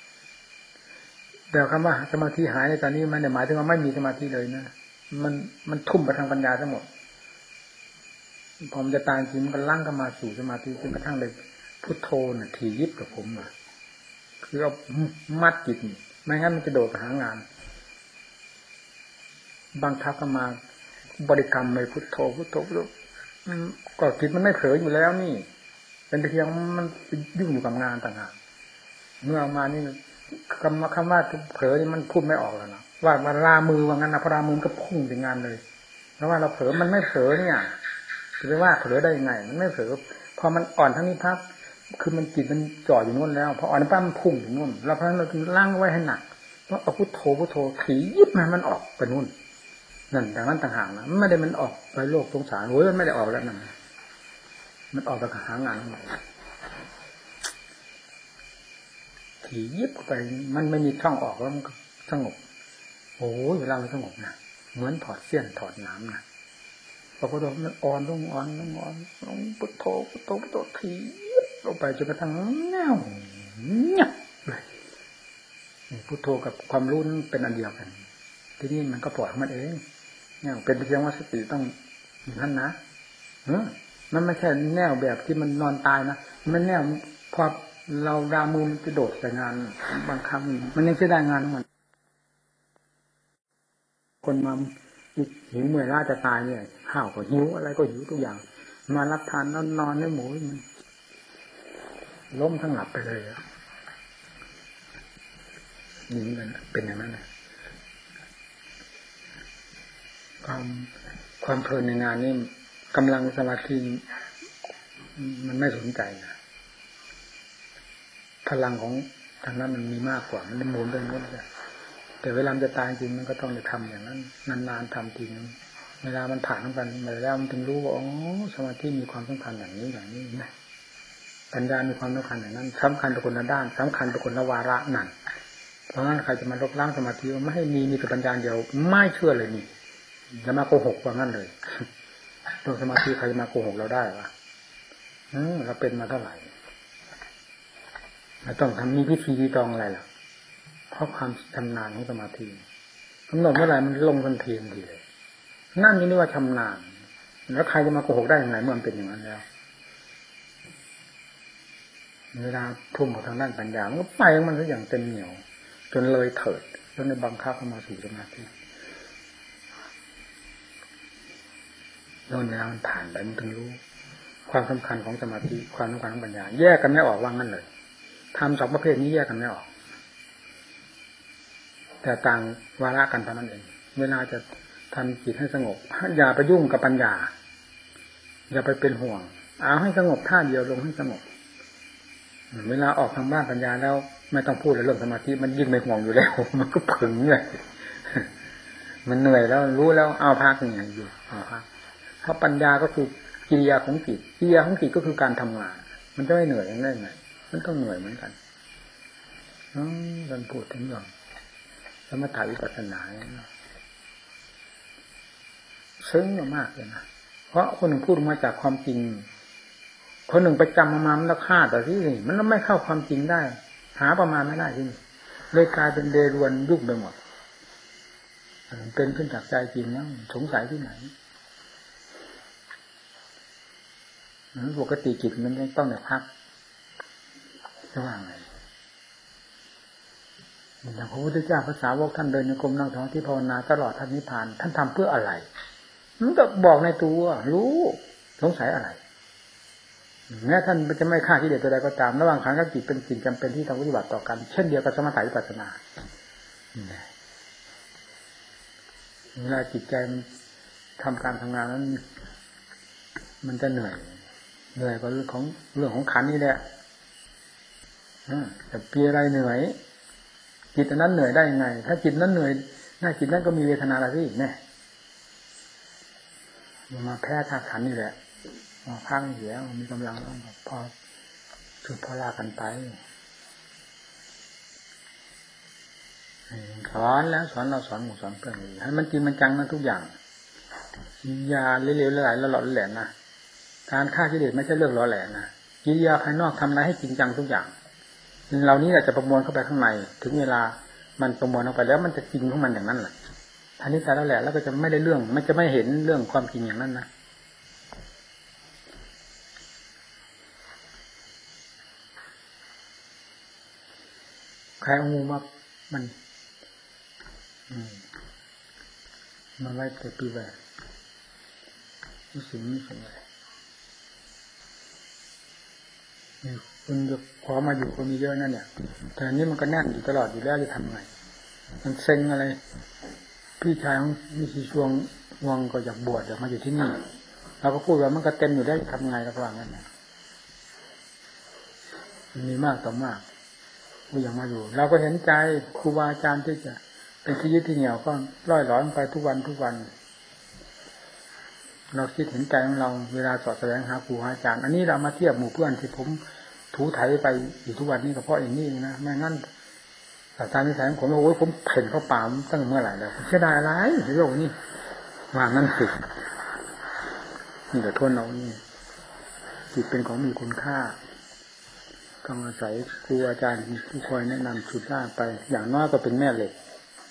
แต่คำว่าสมาธิหายในตอนนี้มันหมายถึงว่าไม่มีสมาธิเลยนะมันทุ่มไปทางปัญญาทั้งหมดพอมันจะตายจริงมันก็ลั่งเข้ามาสู่สมาธิจนกระทั่งเลยพุทโธน่ะถี่ยิบกับผมอ่ะคือเอามัดจิตไม่งั้นมันจะโดดไปหางานบังคับเข้ามาบริกรรมเลยพุทโธก็จิตมันไม่เผลออยู่แล้วนี่เป็นเพียงมันยุ่งอยู่กับงานต่างหากเมื่อมานี่คำว่าเผลอนี่มันพูดไม่ออกแล้วนะว่ามันลามือว่างั้นนะพอลามือก็พุ่งถึงงานเลยเพราะว่าเราเผลอมันไม่เผลอเนี่ยจะไปว่าเผลอได้ยังไงมันไม่เผลอพอมันอ่อนทั้งนี้พับคือมันจิตมันจ่ออยู่นู่นแล้วพออ่อนปั๊บมันพุ่งถึงนู่นแล้วเพราะฉะนั้นเราต้องล้างไว้ให้หนักเพราะเอาพุทโธถี่ยิบมันออกไปนู่นนั่นแต่นั้นต่างหากนะไม่ได้มันออกไปโลกสงสารโอ้ยมันไม่ได้ออกแล้วนั่นมันออกไปหางานถี่ยิบไปมันไม่มีช่องออกแล้วมันก็สงบโอ้ยเวลามันสงบนะเหมือนถอดเสี้ยนถอดน้ำนะพอพอมันอ่อนลงพุทโธพุทโธพุทโธทีลงไปจนกระทั่งเงี้ยเลยพุทโธกับความรู้นั้นเป็นอันเดียวกันที่นี่มันก็ปล่อยมันเองเนี่ยเป็นเพียงว่าสติต้องท่านนะมันไม่ใช่แนวแบบที่มันนอนตายนะมันแนวพอเราดามือมันจะโดดใส่งานบางครั้งมันยังใช้ได้งานของมันคนมาหิวเมื่อยล้าจะตายเนี่ยข้าวก็หิวอะไรก็หิวทุกอย่างมารับทานแล้วนอนในหมูมันล้มทั้งหลับไปเลยนี่มันเป็นอย่างนั้นนะความเพลินในงานนี่กำลังสมาธิมันไม่สนใจนะพลังของทางนั้นมันมีมากกว่ามันหมุนไปหมดเลยแต่เวลาจะตายจริงมันก็ต้องได้ทำอย่างนั้นนานๆทำทีนึงเวลามันผ่านกันไปแล้วมันถึงรู้ว่าอ๋อสมาธิมีความสำคัญอย่างนี้นะปัญญามีความสำคัญอย่างนั้นสำคัญเป็นคนละด้านสำคัญเป็นคนละวาระนั่นเพราะงั้นใครจะมาลบล้างสมาธิไม่ให้มีแต่ปัญญาเดียวไม่เชื่อเลยนี่จะมาโกหกว่างั้นเลยตัวสมาธิใครจะมาโกหกเราได้วะเราเป็นมาเท่าไหร่เราต้องทำมีพิธีรีตองอะไรล่ะเพราะความชำนาญของสมาธิกำหนดเมื่อไหร่มันลงทันทีเลยนั่นนี่ว่าชำนาญแล้วใครจะมาโกหกได้ยังไงเมื่อมันเป็นอย่างนั้นแล้วเวลาทุ่มของทางด้านปัญญามันก็ไปมันซะอย่างเต็มเหนียวจนเลยเถิดจนในบังคับเข้ามาสู่สมาธิโน่นแล้วมันผ่านไปมันถึงรู้ความสำคัญของสมาธิความสำคัญของปัญญาแยกกันไม่ออกว่างั้นเลยทำสองประเภทนี้แยกกันไม่ออกแต่ต่างวาระกันเท่านั้นเองเวลาจะทำจิตให้สงบอย่าไปยุ่งกับปัญญาอย่าไปเป็นห่วงเอาให้สงบท่าเดียวลงให้สงบเวลาออกทางบ้านปัญญาแล้วไม่ต้องพูดเรื่องสมาธิมันยิ่งไม่ห่วงอยู่แล้วมันก็ผึ่งเลยมันเหนื่อยแล้วรู้แล้วเอาพักอย่างอยู่เอาพักเพราะปัญญาก็คือกิริยาของจิตกิริยาของจิตก็คือการทำงานมันจะไม่เหนื่อยยังไงไงมันต้องเหนื่อยเหมือนกันเราพูดถึงเรื่องสมถะวิปัสสนาซึ้งมากเลยนะเพราะคนหนึ่งพูดมาจากความจริงคนหนึ่งไปจำมามันแล้วฆ่าแต่ที่นี่มันไม่เข้าความจริงได้หาประมาณไม่ได้ที่นี่เลยกลายเป็นเดรวนยุ่งไปหมดเป็นขึ้นจากใจจริงนะสงสัยที่ไหนปกติจิตมันต้องได้พักจะว่าไงอย่างพระพุทธเจ้าภาษาวกท่านเดินในกรมนั่งสมาธิภาวนาตลอดท่านนิพพานท่านทำเพื่ออะไรมันก็บอกในตัวรู้สงสัยอะไรแม้ท่านจะไม่ฆ่ากิเลสตัวใดก็ตามระหว่างขันธ์กับจิตเป็นสิ่งจำเป็นที่ต้องปฏิบัติต่อกันเช่นเดียวกับสมถะวิปัสสนาเวลาจิตใจมันทำการทำงานนั้นมันจะเหนื่อยกว่าเรื่องของขันธ์นี่แหละแต่ปีอะไรเหนื่อยจิตนั้นเหนื่อยได้ยังไงถ้าจิตนั้นเหนื่อยจิตนั้นก็มีเวทนาอะไรที่อีกแน่มาแพ้ธาตุขันธ์นี่แหละมาพังเสียมีกำลังแล้วพอสุดพอลากันไปสอนแล้วสอนเราสอนหมู่สอนเพื่อนให้มันจริงมันจังนะทุกอย่างอย่าเร็วๆไหลแล้วหลอนแหลนนะการฆ่ากิเลสไม่ใช่เรื่องหล่อแหลนนะกิริยาภายนอกทำอะไรให้จริงจังทุกอย่างเหล่านี้แหละจะประมวลเข้าไปข้างในถึงเวลามันประมวลออกไปแล้วมันจะจริงของมันอย่างนั้นแหละท่านี้แต่แล้วแหละแล้วก็จะไม่ได้เรื่องมันจะไม่เห็นเรื่องความจริงอย่างนั้นนะใครเอางูมาไว้แต่ปีแบบนี่สิ่งนี้สิ่งอะไรนี่คุณจะขอมาอยู่คนมีเยอะนั่นเนี่ยแต่อันนี้มันก็แน่นอยู่ตลอดอยู่แล้วจะทำไงมันเซ็งอะไรพี่ชายของมิชิชวงวังก็อยากบวชอยากมาอยู่ที่นี่เราก็พูดว่ามันก็เต็มอยู่ได้ทำไงแล้วก็ว่างั้นมันมีมากต่อมากก็ยังมาอยู่เราก็เห็นใจครูบาอาจารย์ที่จะเป็นที่ยึดที่เหนี่ยวก็ร่อยหลอนไปทุกวันเราคิดเห็นใจของเราเวลาสอดแสวงหาครูหาอาจารย์อันนี้เรามาเทียบหมู่เพื่อนที่ผมถูไถไปอยู่ทุกวันนี้ก็เพราะอย่างนี้นะไม่งั้นตามนิสัยของผมโอ้ยผมเพ่นเข้าป่าตั้งเมื่อไหร่แล้วผมเสียดายอะไรในโลกนี้ว่างั้นสินี่แต่ทนเอานี่จิตเป็นของมีคุณค่าต้องอาศัยครูอาจารย์ผู้คอยแนะนำฉุดลากไปอย่างน้อยก็เป็นแม่เหล็ก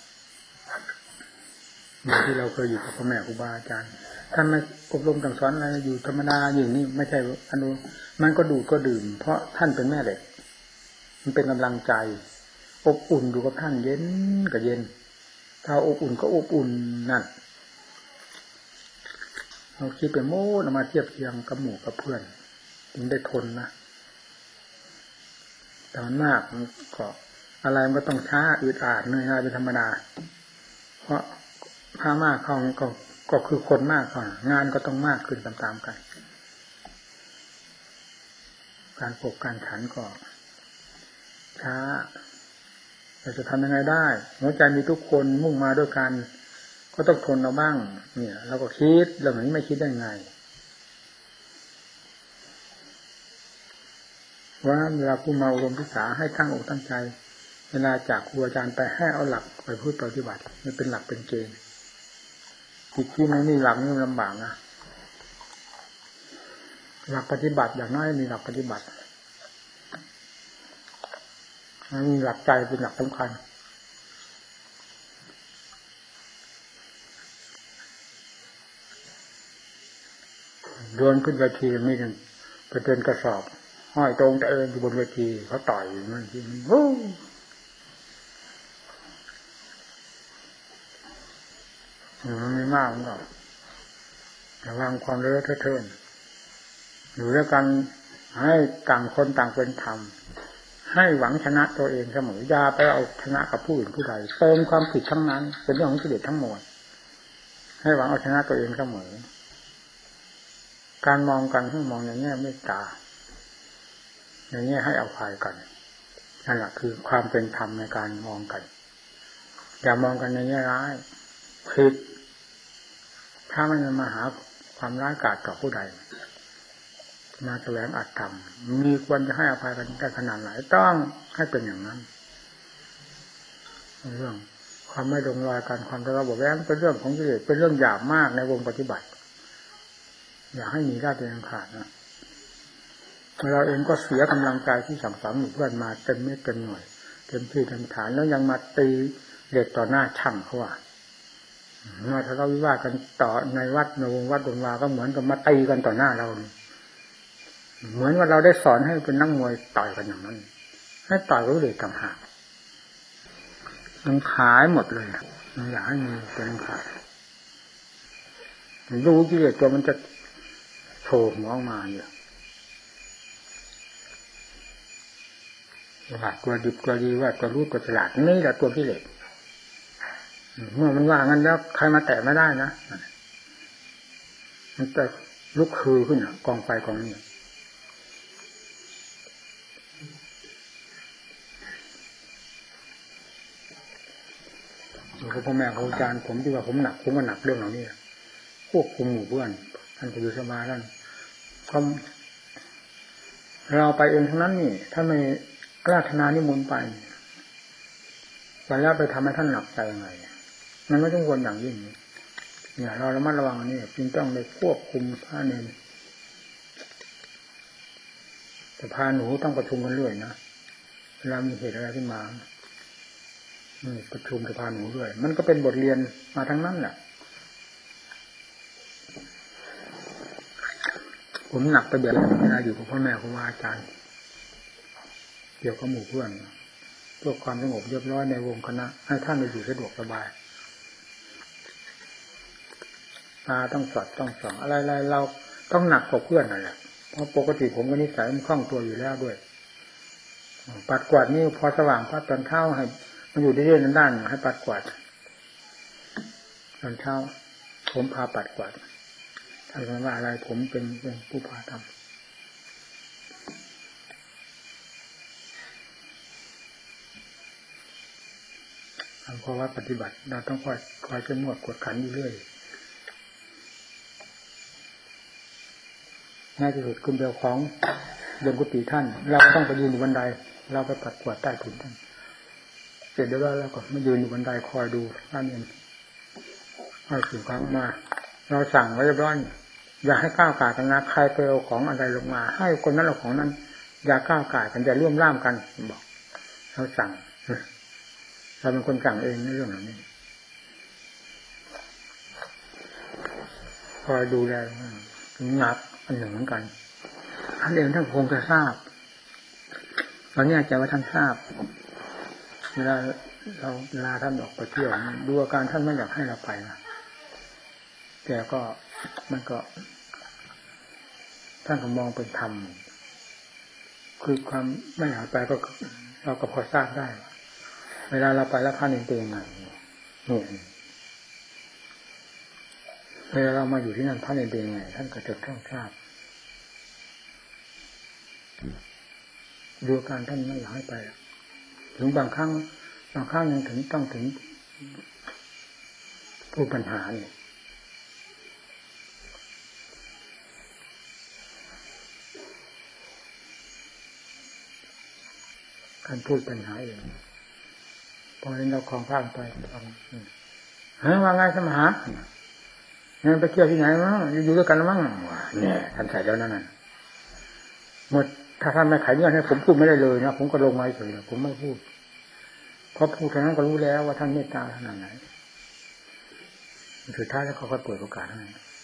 อย่างที่เราเคยอยู่กับพ่อแม่ครูบาอาจารย์ท่านไม่อบรมสั่งสอนอะไรอยู่ธรรมดาอย่างนี้ไม่ใช่อนุมันก็ดูดก็ดื่มเพราะท่านเป็นแม่เหล็กมันเป็นกำลังใจอบอุ่นอยู่กับท่านเย็นกับเย็นถ้าอบอุ่นก็อบอุ่นนั่นเราคิดไปโม้เอามาเทียบเทียงกับหมู่กับเพื่อนถึงได้ทนนะแต่มันมากมันก็อะไรมันก็ต้องช้าอึดอัดเหนื่อยง่ายเป็นธรรมดาเพราะถ้ามากเขาก็คือคนมากก่อนงานก็ต้องมากขึ้นตามๆกันการปกการขันก็ช้าเราจะทำยังไงได้หัวใจมีทุกคนมุ่งมาด้วยกันก็ต้องทนเราบ้างเนี่ยเราก็คิดเราอย่างนี้ไม่คิดได้ไงว่าเวลาผู้มาอบรมศึกษาให้ตั้งอกตั้งใจเวลาจากครูอาจารย์ไปให้เอาหลักไปพูดปฏิบัติมันเป็นหลักเป็นเกณฑ์จิตที่ไม่มีหลักนี่ลำบากนะหลักปฏิบัติอย่างน้อยมีหลักปฏิบัติมันมีหลักใจเป็นหลักสำคัญโดนขึ้นเวทีมีกันเป็นกระสอบห้อยตรงแต่เองอยู่บนเวทีเขาต่อยมันที่โอ้มันไม่มากมันหรอกระวังความเลอะเทอะอยู่ด้วยกันให้ต่างคนต่างเป็นธรรมให้หวังชนะตัวเองเสมออย่าไปเอาชนะกับผู้อื่นผู้ใดเป็นความผิดทั้งนั้นเป็นเรื่องของกิเลสทั้งหมดให้หวังเอาชนะตัวเองเสมอการมองกันให้มองอย่างนี้เมตตาอย่างนี้ให้อภัยกันนั่นแหละคือความเป็นธรรมในการมองกันอย่ามองกันในแง่ร้ายผิดถ้ามันมาหาความร้ายกาจต่อผู้ใดมาแสวงอัตธรรมมีควรจะให้อภัยกันได้ขนาดไหนต้องให้เป็นอย่างนั้นเรื่องความไม่ลงรอยกันความทะเลาะเบาะแว้งเป็นเรื่องของกิเลสเป็นเรื่องหยาบมากในวงปฏิบัติอย่าให้มีได้เป็นอันขาดนะเราเองก็เสียกำลังใจที่สั่งสอนหมู่เพื่อนมาเต็มเม็ดเต็มหน่วยเต็มที่เต็มฐานแล้วยังมาตีเด็กต่อหน้าช่างเขาว่าเมื่อทะเลาะวิวาทกันต่อในวัดในวงวัดวงวาก็เหมือนกับมาตีกันต่อหน้าเราเหมือนว่าเราได้สอนให้เป็นนักมวยต่อยกันอย่างนั้นให้ต่อยก็เลยต่างหากมันขายหมดเลยมันอยากให้มีเป็นขายรู้กิเลสตัวมันจะโผล่หัวออกมาเนี่ยว่าตัวดิบตัวดีว่าตัวรู้ตัวฉลาดนี่แหละตัวกิเลสเมื่อมันว่างั้นแล้วใครมาแตะไม่ได้นะมันจะลุกคือขึ้นกองไฟกองนี้พ่อแม่ครูอาจารย์ผมที่ว่าผมหนักผมก็หนักเรื่องเหล่านี้ควบคุมหมู่เพื่อนท่านก็อยู่สมาท่านเราไปเองทั้งนั้นนี่ถ้าไม่ราธนานิมนต์ไปแล้วไปทำให้ท่านหนักใจยังไงมันไม่ต้องควรอย่างยิ่งเนี่ยเราระมัดระวังนี่จึงต้องได้ควบคุมพระเนรแต่พาหนูต้องประชุมกันเรื่อยนะเวลามีเหตุอะไรขึ้นมาประชุมสภาหนูด้วยมันก็เป็นบทเรียนมาทั้งนั้นแหละผมหนักไปแบบเวลาอยู่กับพ่อแม่ครูอาจารย์เกี่ยวกับหมู่เพื่อนเพื่อความสงบเรียบร้อยในวงคณะให้ท่านได้อยู่สะดวกสบายต้องสอดต้องส่องอะไรๆเราต้องหนักกว่าเพื่อนนั่นแหละเพราะปกติผมก็นิสัยมันคล่องตัวอยู่แล้วด้วยปัดกวาดนี่พอสว่างพอตอนเช้าให้มันอยู่เรื่อยๆด้านให้ปัดกวาดตอนเช้าผมพาปัดกวาดถ้าว่าอะไรผมเป็นผู้พาทำเพราะว่าปฏิบัติเราต้องคอยเข้มงวดกวดขันอยู่เรื่อยง่ายที่สุดคุณเดียวของบนกุฏิท่านเราต้องไปยืนอยู่บนไดเราไปปัดกวาดใต้ถุนท่านร็จแล้วก็มายืนอยู่บนไดคอยดูท่านเองเอาสิ่งของมาเราสั่งไว้เรียบร้อยอย่าให้ก้าวก่ายกันนะใครไปเอาของอะไรลงมาให้คนนั้นเอาของนั้นอย่าก้าวก่ายกันอย่าร่วมล่ามกันบอกเราสั่งเราเป็นคนสั่งเองในเรื่องนี้คอยดูแลหนักอันหนึ่งเหมือนกันท่านเองท่านคงจะทราบตอนนี้อาจารย์ว่าท่านทราบเวลาท่านออกไปเที่ยวดูอาการท่านไม่อยากให้เราไปนะแต่ก็มันก็ท่านก็มองเป็นธรรมคือความไม่อยากไปก็เราก็พอทราบได้เวลาเราไปแล้วท่านเองเป็นยังไงนี่เวลาเรามาอยู่ที่นั่นท่านเองเป็นยังไงท่านก็จะต้องทราบดูการท่านไม่อยากให้ไปถึงบางครั้งยังต้องถึงผู้ปัญหาเนี่ยการพูดปัญหาเองพอเห็นเราคลองพลาดไปว่าไงสมหาเนี่ยไปเที่ยวที่ไหนมั้งอยู่ด้วยกันมั้งเนี่ยท่านใส่แล้วนั่นน่ะหมดถ้าท่านไม่ไขเงื่อนให้ผมพูดไม่ได้เลยนะผมก็ลงมาเฉยผมไม่พูดเพราะพูดเท่านั้นก็รู้แล้วว่าท่านเมตตาขนาดไหนสุดท้ายแล้วเขาก็เปิดโอกาสให้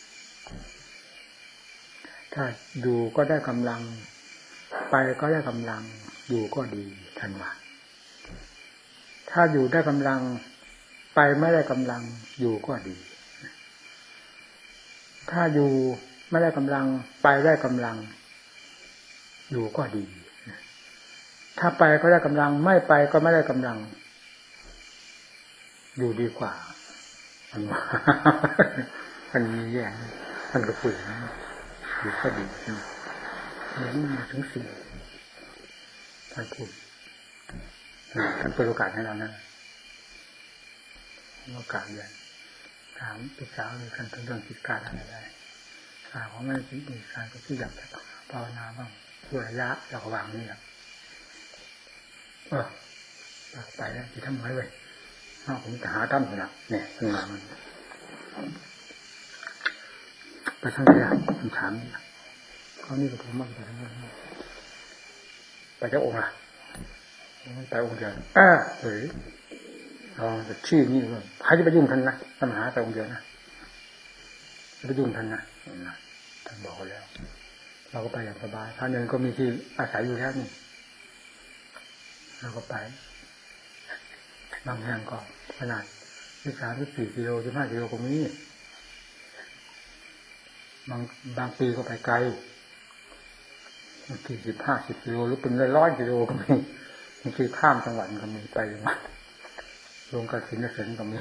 ถ้าอยู่ก็ได้กำลังไปก็ได้กำลังอยู่ก็ดีท่านว่าถ้าอยู่ได้กำลังไปไม่ได้กำลังอยู่ก็ดีถ้าอยู่ไม่ได้กำลังไปได้กำลังอยู่ก็ดีถ้าไปก็ได้กำลังไม่ไปก็ไม่ได้กำลังอยู่ดีกว่ามันมีแย่ท่านก็พูดอยู่ก็ดีนี่มาถึงสี่ท่านพูดท่านเปิดโอกาสให้เรานะโอกาสเรียนถามพี่สาวเลยท่านถึงเรื่องจิตการอะไรได้สาวของแม่จิตมีการก็ที่อยากจะภาวนาบ้างช่วยระยะเราก็วางนี่แหละไปแล้วที่ทำไว้เว้ยผมจะหาตั้มนะเนี่ยขึ้นมามันไปทั้งอย่างผมถามนี่เขานี่ก็ผมมากไปทั้งนั้นไปเจ้าองค์ล่ะไปองค์เดียวเฮ้ยเราจะชี้นี่ว่าใครจะไปยุ่งท่านนะปัญหาแต่องค์เดียวนะจะไปยุ่งท่านนะท่านบอกแล้วเราก็ไปอย่างสบายท่านเองก็มีที่อาศัยอยู่แล้วนี่เราก็ไปบางแห่งก็ขนาดที่3-4 กิโล15 กิโลก็มีบางปีก็ไปไกลบางที50 กิโลหรือเป็น100 กิโลก็มีบางทีข้ามจังหวัดก็มีไปมาลงกระสินเสนก็มี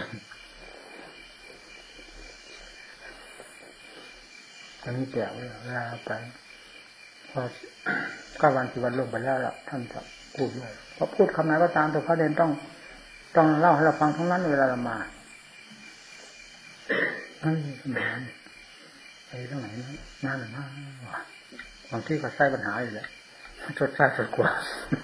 ตอนนี้แก่เวลาไปพอ9 วัน10 วันลงไปแล้วล่ะท่านจะพูดด้วยเพราะพูดคำไหนก็ตามแต่พระเด่นต้องเล่าให้เราฟังทั้งนั้นเวลาเรามาสมานไปทั้งไหนน่าหรือมากบางที่ก็ใช้ปัญหาอยู่แหละชดใช้สดกว่า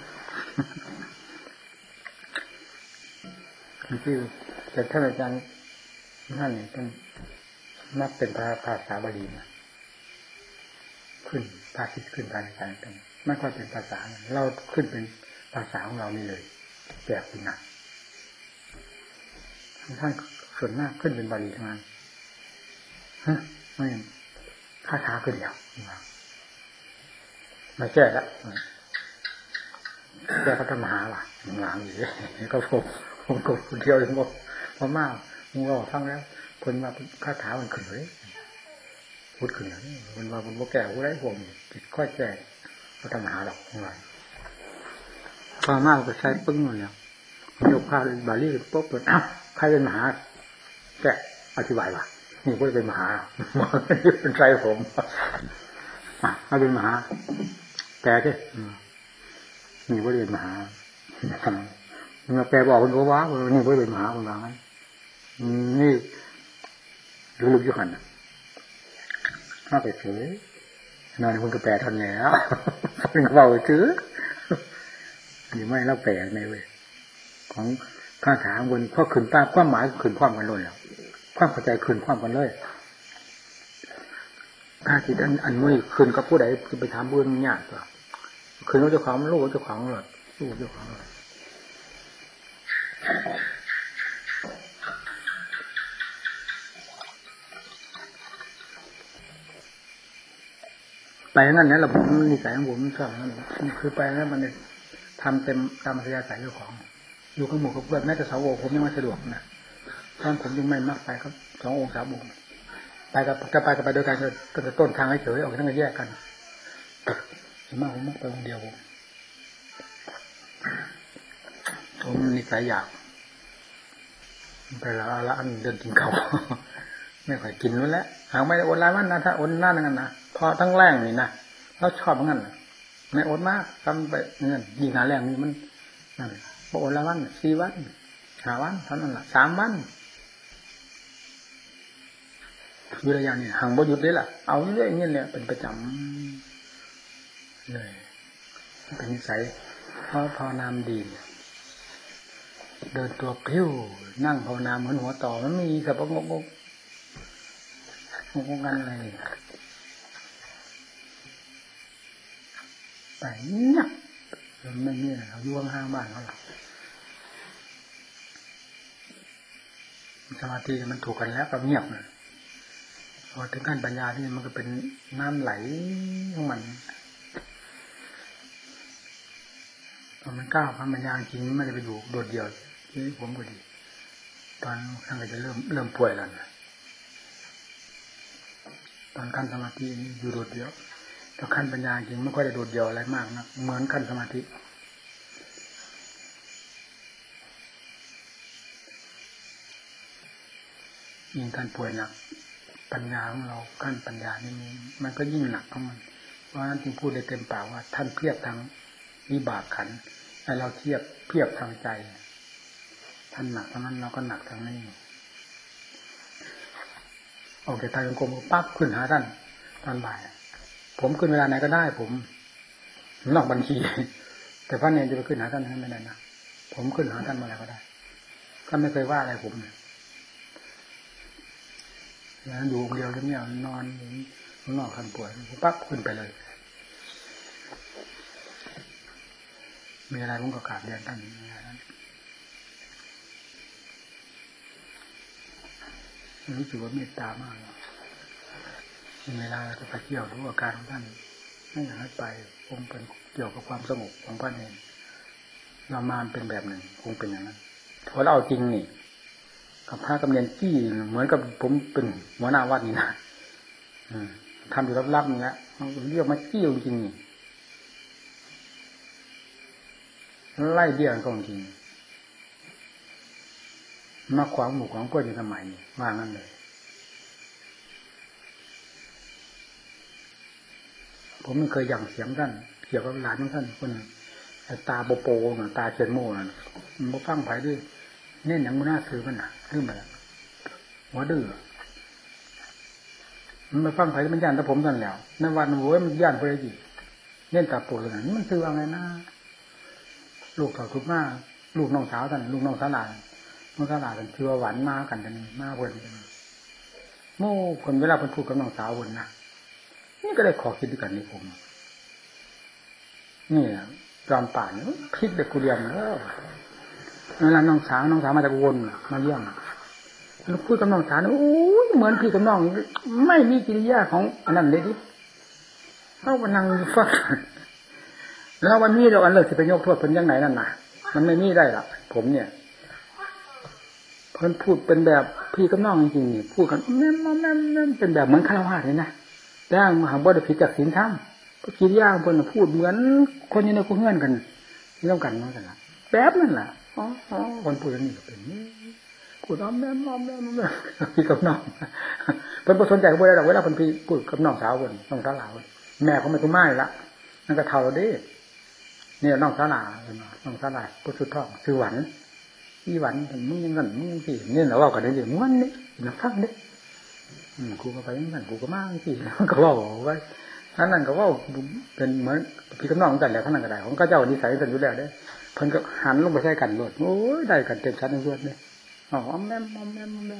ที่แต่ท่านอาจารย์นั่นต้องนับเป็นภาษาบาลีนะขึ้นภาษิตขึ้นภาษาต่างๆไม่ค่อยเป็นภาษาเราขึ้นเป็นภาษาของเรานี่เลยแปลกจริงนะท่านส่วนมากขึ้นเป็นบาลีทั้งนั้นไม่คาถาขึ้นแล้วมาแก้แล้วแก้พระธรรมหาว่ะหลังอยู่ก็ผมกดคนเดียวเลยบอกพอมากมึงรอฟังแล้วคนมาคาถามันขึ้นเลยพูดขึ้นอย่างนี้มันมาบนโมแก่กูได้ผมติดค่อยแก่พระธรรมหาหรอกทั้งหลายพอมากก็ใช้ปึ้งเลยเนี่ยยกพาบาลีปุ๊บเปิดใครเป็นมหาแกอธิบายว่านี่ก็เป็นมหาเป็นใจผมถ้าเป็นมหาแปลดินี่ก็เป็นมหาเมื่อแปลบอกคนก็ว้าวนี่ก็เป็นมหาคนว่างั้นนี่รู้ยุหันถ้าไปเฉยนอนคนก็แปลทันแล้วเป็นกระเป๋าซื้อนี่ไม่แล้วแปลในเว้ยของคาถาบนข้อขืนป้าความหมายขืนความกันล้นแล้วความเข้าใจขืนความกันเลยถ้าจิตอันมุ่ยขืนกับผู้ใดจะไปถามเบื้องยากกว่าขืนว่าเจ้าของลูกเจ้าของหรอลูกเจ้าของไปงั้นนะเราผมนิสัยของผมชอบนั่นคือไปแล้วมันทำเต็มตามอัธยาศัยเจ้าของอยู่กับหมู่กับเพื่อนแม้แต่สาวกผมยังไม่สะดวกนะท่านผมยังไม่มากไปครับ2 องค์ 3 องค์ไปกับจะไปกับไปโดยการก็จะต้นทางให้เฉยออกทั้งแยกกันมากผมมักไปคนเดียวผมนิสัยอยากไปละอันเดินกินเขาไม่ค่อยกินนู้นแหละหากไม่ได้อดหลายวันนะถ้าอดนานงั้นนะพอทั้งแรงนี่นะเราชอบงั้นไม่อดมากทำไปเงินยิ่งหาแรงนี่มันนั่นพออดหลายวัน4 วัน5 วันเท่านั้นแหละ3 วันคืออะไรอย่างนี้ห่างบ่หยุดเลยล่ะเอาเรื่อยๆอย่างนี้เนี่ยเป็นประจำเลยเป็นนิสัยเพราะภาวนามดีเดินตัวพลิ้วนั่งภาวนาเหมือนหัวต่อมันมีสับปะงกกันอะไรแต่เนี่ยมันไม่มีอะไรอยู่ข้างๆบ้านเขาหรอกสมาธิมันถูกกันแล้วก็เงียบเลยพอถึงขั้นปัญญาที่มันก็เป็นน้ำไหลของมันตอนมันก้าวขั้นปัญญาจริงไม่ได้ไปอยู่โดดเดี่ยวที่ผมก็ดีตอนขั้นก็จะเริ่มป่วยแล้วนะตอนขั้นสมาธิอยู่โดดเดี่ยวแต่ขั้นปัญญาจริงไม่ค่อยได้โดดเดี่ยวอะไรมากนะเหมือนขั้นสมาธิยิ่งขั้นป่วยหนักปัญญาของเราขั้นปัญญานี่มันก็ยิ่งหนักของมันเพราะฉะนั้นจึงพูดได้เต็มปากว่าท่านเพียบทางวิบากขันธ์ให้เราเพียบทางใจท่านหนักเท่านั้นเราก็หนักทางนี้ออกจากทางกรมปั๊บขึ้นหาท่านตอนบ่ายผมขึ้นเวลาไหนก็ได้ผมนอกบัญชีแต่พระเนรจะไปขึ้นหาท่านไม่ได้นะผมขึ้นหาท่านเมื่อไหร่ก็ได้ท่านไม่เคยว่าอะไรผมแล้วอยู่คนเดียวเนี่ยนอนนอกคันป่วยปั๊บขึ้นไปเลยมีอะไรผมก็กราบเรียนท่านรู้สึกว่าเมตตามากเวลาจะไปเที่ยวรู้อาการของท่านไม่อยากให้ไปคงเป็นเกี่ยวกับความสงบของพระเนรเรามาเป็นแบบหนึ่งคงเป็นอย่างนั้นพอเราเอาจริงนี่กับพระกำเนิดจี้เหมือนกับผมเป็นหัวหน้าวัดนี่นะทำอยู่ลับๆนี่แหละเรียกมาจี้จริงนี่ไล่เบี้ยกันจริงมาขวางหมู่ของเพื่อนอยู่ทำไมว่างั้นเลยผมไม่เคยยั่งเสียงท่านเกี่ยวกับหลานของท่านคนตาโปโปตาเขียนโม่น่ะมันบ่ฟังไผด้วยเน้นอย่างมันน่าถือมันน่ะลืมไปแล้วหัวดื้อมันมาฟังไผมันย่านแต่ผมท่านแล้วในวันโว้ยมันย่านเพิ่นอีกเน้นตาโปเลยนี่มันซื้อว่าไงนะลูกเขาทุกมากลูกน้องสาวท่านลูกน้องสาวหลานน้องสาวหลานชื่อว่าหวานมากันกันมาเพิ่นโม่คนเวลาเพิ่นพูดกับน้องสาวเพิ่นนะนี่ก็ได้ขอคิดด้วยกันนี่ผมนี่จอมป่านคิดเด็กกูเรียนแล้วเวลาน้องสาวมาจากวนมาเยี่ยมแล้วพูดกับน้องสาวโอ้ยเหมือนพี่กับน้องไม่มีกิริยาของอันนั้นเลยดิเขากำลังฟังแล้ววันนี้เราอันเลิกจะไปยกโทษเพิ่นยังไงนั่นน่ะมันไม่มีได้หรอกผมเนี่ยเพิ่นพูดเป็นแบบพี่กับน้องจริงๆนี่พูดกันแม่เป็นแบบเหมือนฆราวาสเลยนะแต่หางบ่ได้ผิดจากศีลธรรมกิริยาของเพิ่นพูดเหมือนคนอยู่ในคุกเงื่อนกันเรื่องกันนั่นแหละแบบนั่นแหละอ๋อคนพูดอย่างนี้ก็เป็นพูดอ้อมแม่พี่กับน้องเพิ่นบ่สนใจบ่ได้ดอกเวลาเพิ่นพี่พูดกับน้องสาวเพิ่นน้องสาวหลานแม่เขาไม่ตุ้มไม้ละนั่นก็เท่าเด้เนี่ยน้องสาวหลานน้องสาวหลานผู้สุดท้องชื่อหวันอีหวันมึงยังงั้นมึงสิเนี่ยเราเว้ากันได้ดิม่วนนี่นะฟังเด้กูก็ไปนั่นกูก็มาสิก็เว้าไว้ท่านนั้นก็เว้าเป็นเหมือนพี่กับน้องกันแหละท่านนั้นก็ได้ของเขาเจ้านิสัยกันอยู่แล้วเด้เพิ่นก็หันลงไปใส่กันรวดโอ้ยได้กันเต็มชั้นทั้งรวดเลยอ๋อแม่ม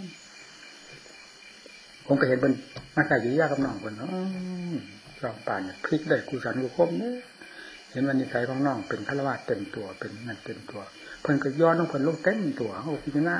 ผมก็เห็นเป็นมาใส่อยู่ยากกับน้องคนสองป่านเนี่ยพลิกได้กูสันกูคมเนี่ยเห็นวันนิสัยของน้องเป็นฆราวาสเต็มตัวเป็นนั่นเต็มตัวเพิ่นก็ย้อนน้องเพิ่นลงเต็มตัวโอ้พี่นะ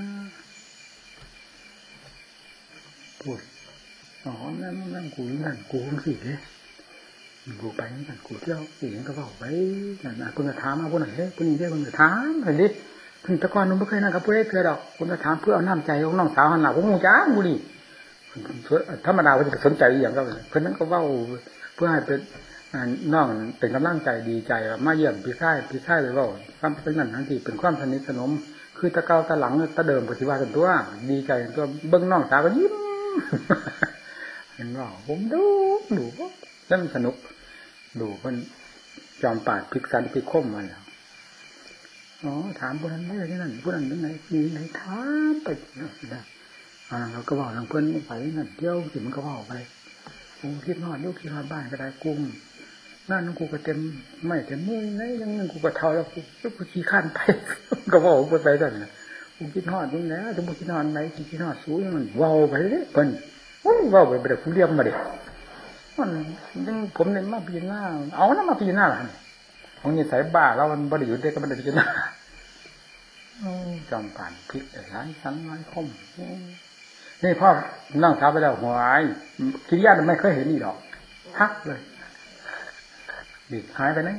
พูดอ๋อนั่นกูนั่นกูคงสิเลยกูไปนั่นกูเที่ยวสิก็บอกไปนั่นเพิ่นจะถามมาพวกไหนเฮ้ยพวกนี้เพิ่นจะถามเห็นดิเพิ่นตะกอนนุ่มไม่เคยนั่งกับผู้ใดเถื่อดอกเพิ่นจะถามเพื่อเอาน้ำใจของน้องสาวหันหลังผมคงจ้าบุรีธรรมดาเพิ่นจะสนใจอย่างก็เพิ่นนั้นก็เว้าเพื่อให้เป็นน้องเป็นกำลังใจดีใจมาเยี่ยมพี่ค่ายเลยว่าความเป็นนั่นทั้งที่เป็นความสนิทสนมคือตะเกาตะหลังตะเดิมปฏิวัติตัวดีใจตัวเบิ้งน้องสาวก็ยิ้มเห็นว่าผมดูแล้วมันสนุกดูเพิ่นจอมปาดพลิกสันพลิกคมมาแล้วอ๋อถามผู้นั้นไม่ใช่นั่นผู้นั้นเป็นไหนมีไหนถามไปนะเราก็บอกทางเพื่อนไปนั่นเที่ยวสิมันก็ว่าไปกูคิดนอนลูกคิดนอนบ้านก็ได้กุ้งนั่นกูก็เต็มไม่เต็มมือไงยังนึงกูก็เท่าแล้วกูขี้ข้านไปก็ว่ากูไปสั่นนะกูคิดนอนตรงไหนจะมึงคิดนอนไหนคิดนอนสูงมันว้าวไปเลยเพิ่นว้าวไปเดี๋ยวผมเรียกมาเดี๋ยวมันยังผมเนี่ยมาปีหน้าเอานะมาปีหน้าหรอของนี่สายบ้าแล้วมันบริยุทธ์ได้ก็ไม่ได้ปีหน้าจอมผ่านพลิกหลายชั้นหลายคมนี่พ่อนั่งเท้าไปแล้วหัวไอ้กิริยาไม่เคยเห็นนี่หรอกทักเลยดิหายไปไหน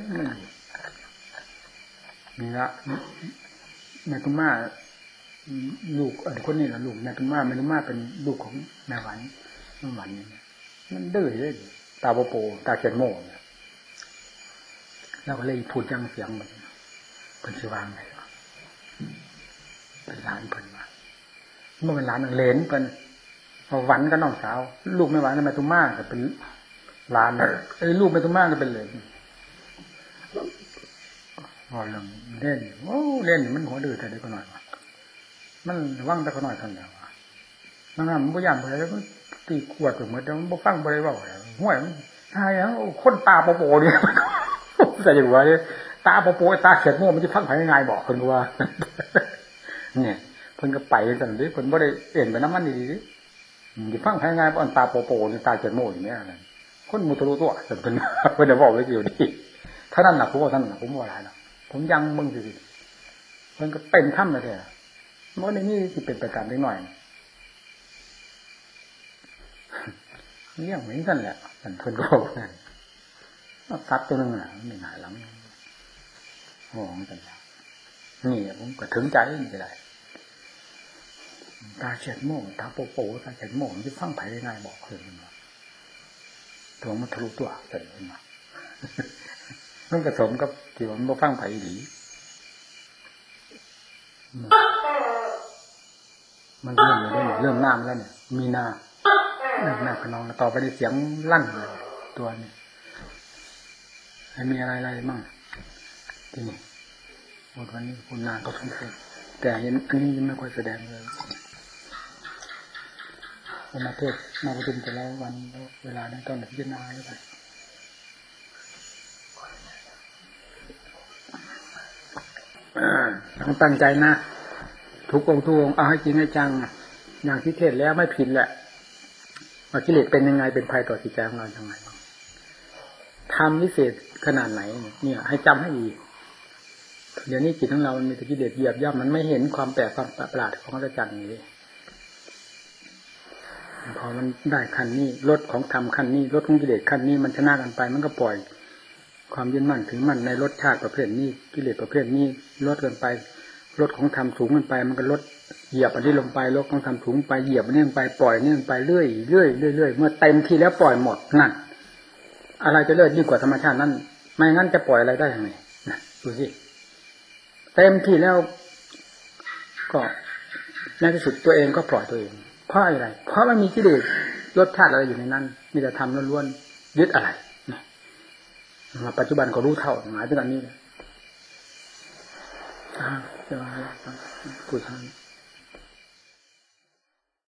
นี่ละแม่ตุ้มม่าลูกคนนี้นะลูกแม่ตุ้มม่าเป็นลูกของแม่หวานมันดื้อเลยตาโปตาเขียนโม่แล้วก็เลยพูดยังเสียงมันเป็นชื่อวางไงเป็นร้านเพิ่นมาเมื่อเป็นร้านเลนเป็นหวันกับน้องสาวลูกไม่หวานแม่ตุ้มม่าก็เป็นร้านไอ้ลูกแม่ตุ้มม่าก็เป็นเลยพอเล่นเล่นมันหัวดื้อแต่เด็กก็หน่อยมันว่างแต่ก็หน่อยเท่านั้นนั่นมันบ่ย่านบ่ได้แล้วตีขวดเหมือนมันบ่ฟังบ่ได้เว้าห้วยมันตายแล้วคนตาโปๆนี่ใส่อยู่ว่าตาโปๆตาเขียดโม่มันจะฟังไผง่ายบอกเพิ่นว่าเนี่ยเพิ่นก็ไปจังซี่เพิ่นบ่ได้เอ็นไปน้ำมันดีๆสิฟังไผง่ายบ่อันตาโปๆนี่ตาเขียดโม่อย่างเงี้ยคนมุทะลุตัวเพิ่นได้บอกไว้อยู่ดีเท่านั้นน่ะผมว่าท่านน่ะผมว่าหลายน่ะผมยังมึงสิมันก็เป็นถ้ำเลยแท้มันในนี้สิเป็นประการเล็กน้อยเลี้ยงเหมือนกันแหละแต่เพิ่นก็บอกนั่นซัดตัวนึงน่ะไม่หายหลังมองกันนี่ผมก็ถึงใจนี่ได้ตาเฉียดโม่ตาโปตาเฉียดโม่ที่ฟังไผได้ง่ายบอกเพิ่นว่าตัวมันทะลุตัวเกิดขึ้นมามันผสมกับที่ว่ามันบ่ฟังไผดีมันเรื่องอะไรเรื่องน้ำแล้วเนี่ยมีนาแม่ขนองต่อไปในเสียงลั่นเลยตัวนี้ให้มีอะไรมั่งที่นี่วันนี้คุณนาก็สงสัยแต่เห็นอันนี้ยังไม่ค่อยแสดงเลยมาเทศมาประชุมแต่ละวันเวลาในตอนพิจารณาแล้วไปต้องตั้งใจนะทุกองค์เอาให้จริงให้จังอย่างที่เทศแล้วไม่ผิดแหละว่ากิเลสเป็นยังไงเป็นภัยต่อจิตใจของเราอย่างไรทำวิเศษขนาดไหนเนี่ยให้จำให้ดีเดี๋ยวนี้จิตของเรามันมีแต่กิเลสเหยียบย่ำมันไม่เห็นความแปลกความประหลาดของพระจันทร์นี้พอมันได้ขั้นนี้ลดของธรรมขั้นนี้ลดของกิเลสขั้นนี้มันชนะกันไปมันก็ปล่อยความยึดมั่นถึงมั่นในรสชาติประเภทนี้กิเลสประเภทนี้ลดกันไปลดของธรรมสูงกันไปมันก็ลดเหยียบอันนี้ลงไปลดของธรรมสูงไปเหยียบอันนี้ลงไปปล่อยนี่ลงไปเรื่อยเมื่อเต็มที่แล้วปล่อยหมดนั่นอะไรจะเลิศยิ่งกว่าธรรมชาตินั้นไม่งั้นจะปล่อยอะไรได้ยังไงนะดูสิเต็มที่แล้วก็ในที่สุดตัวเองก็ปล่อยตัวเองเพราะอะไรเพราะมันมีกิเลสรสชาติอะไรอยู่ในนั้นมีแต่ธรรมล้วนๆยึดอะไรมาปัจจุบันก็รู้เท่าหมายถึงอันนี้เลยจะมาพูดทาง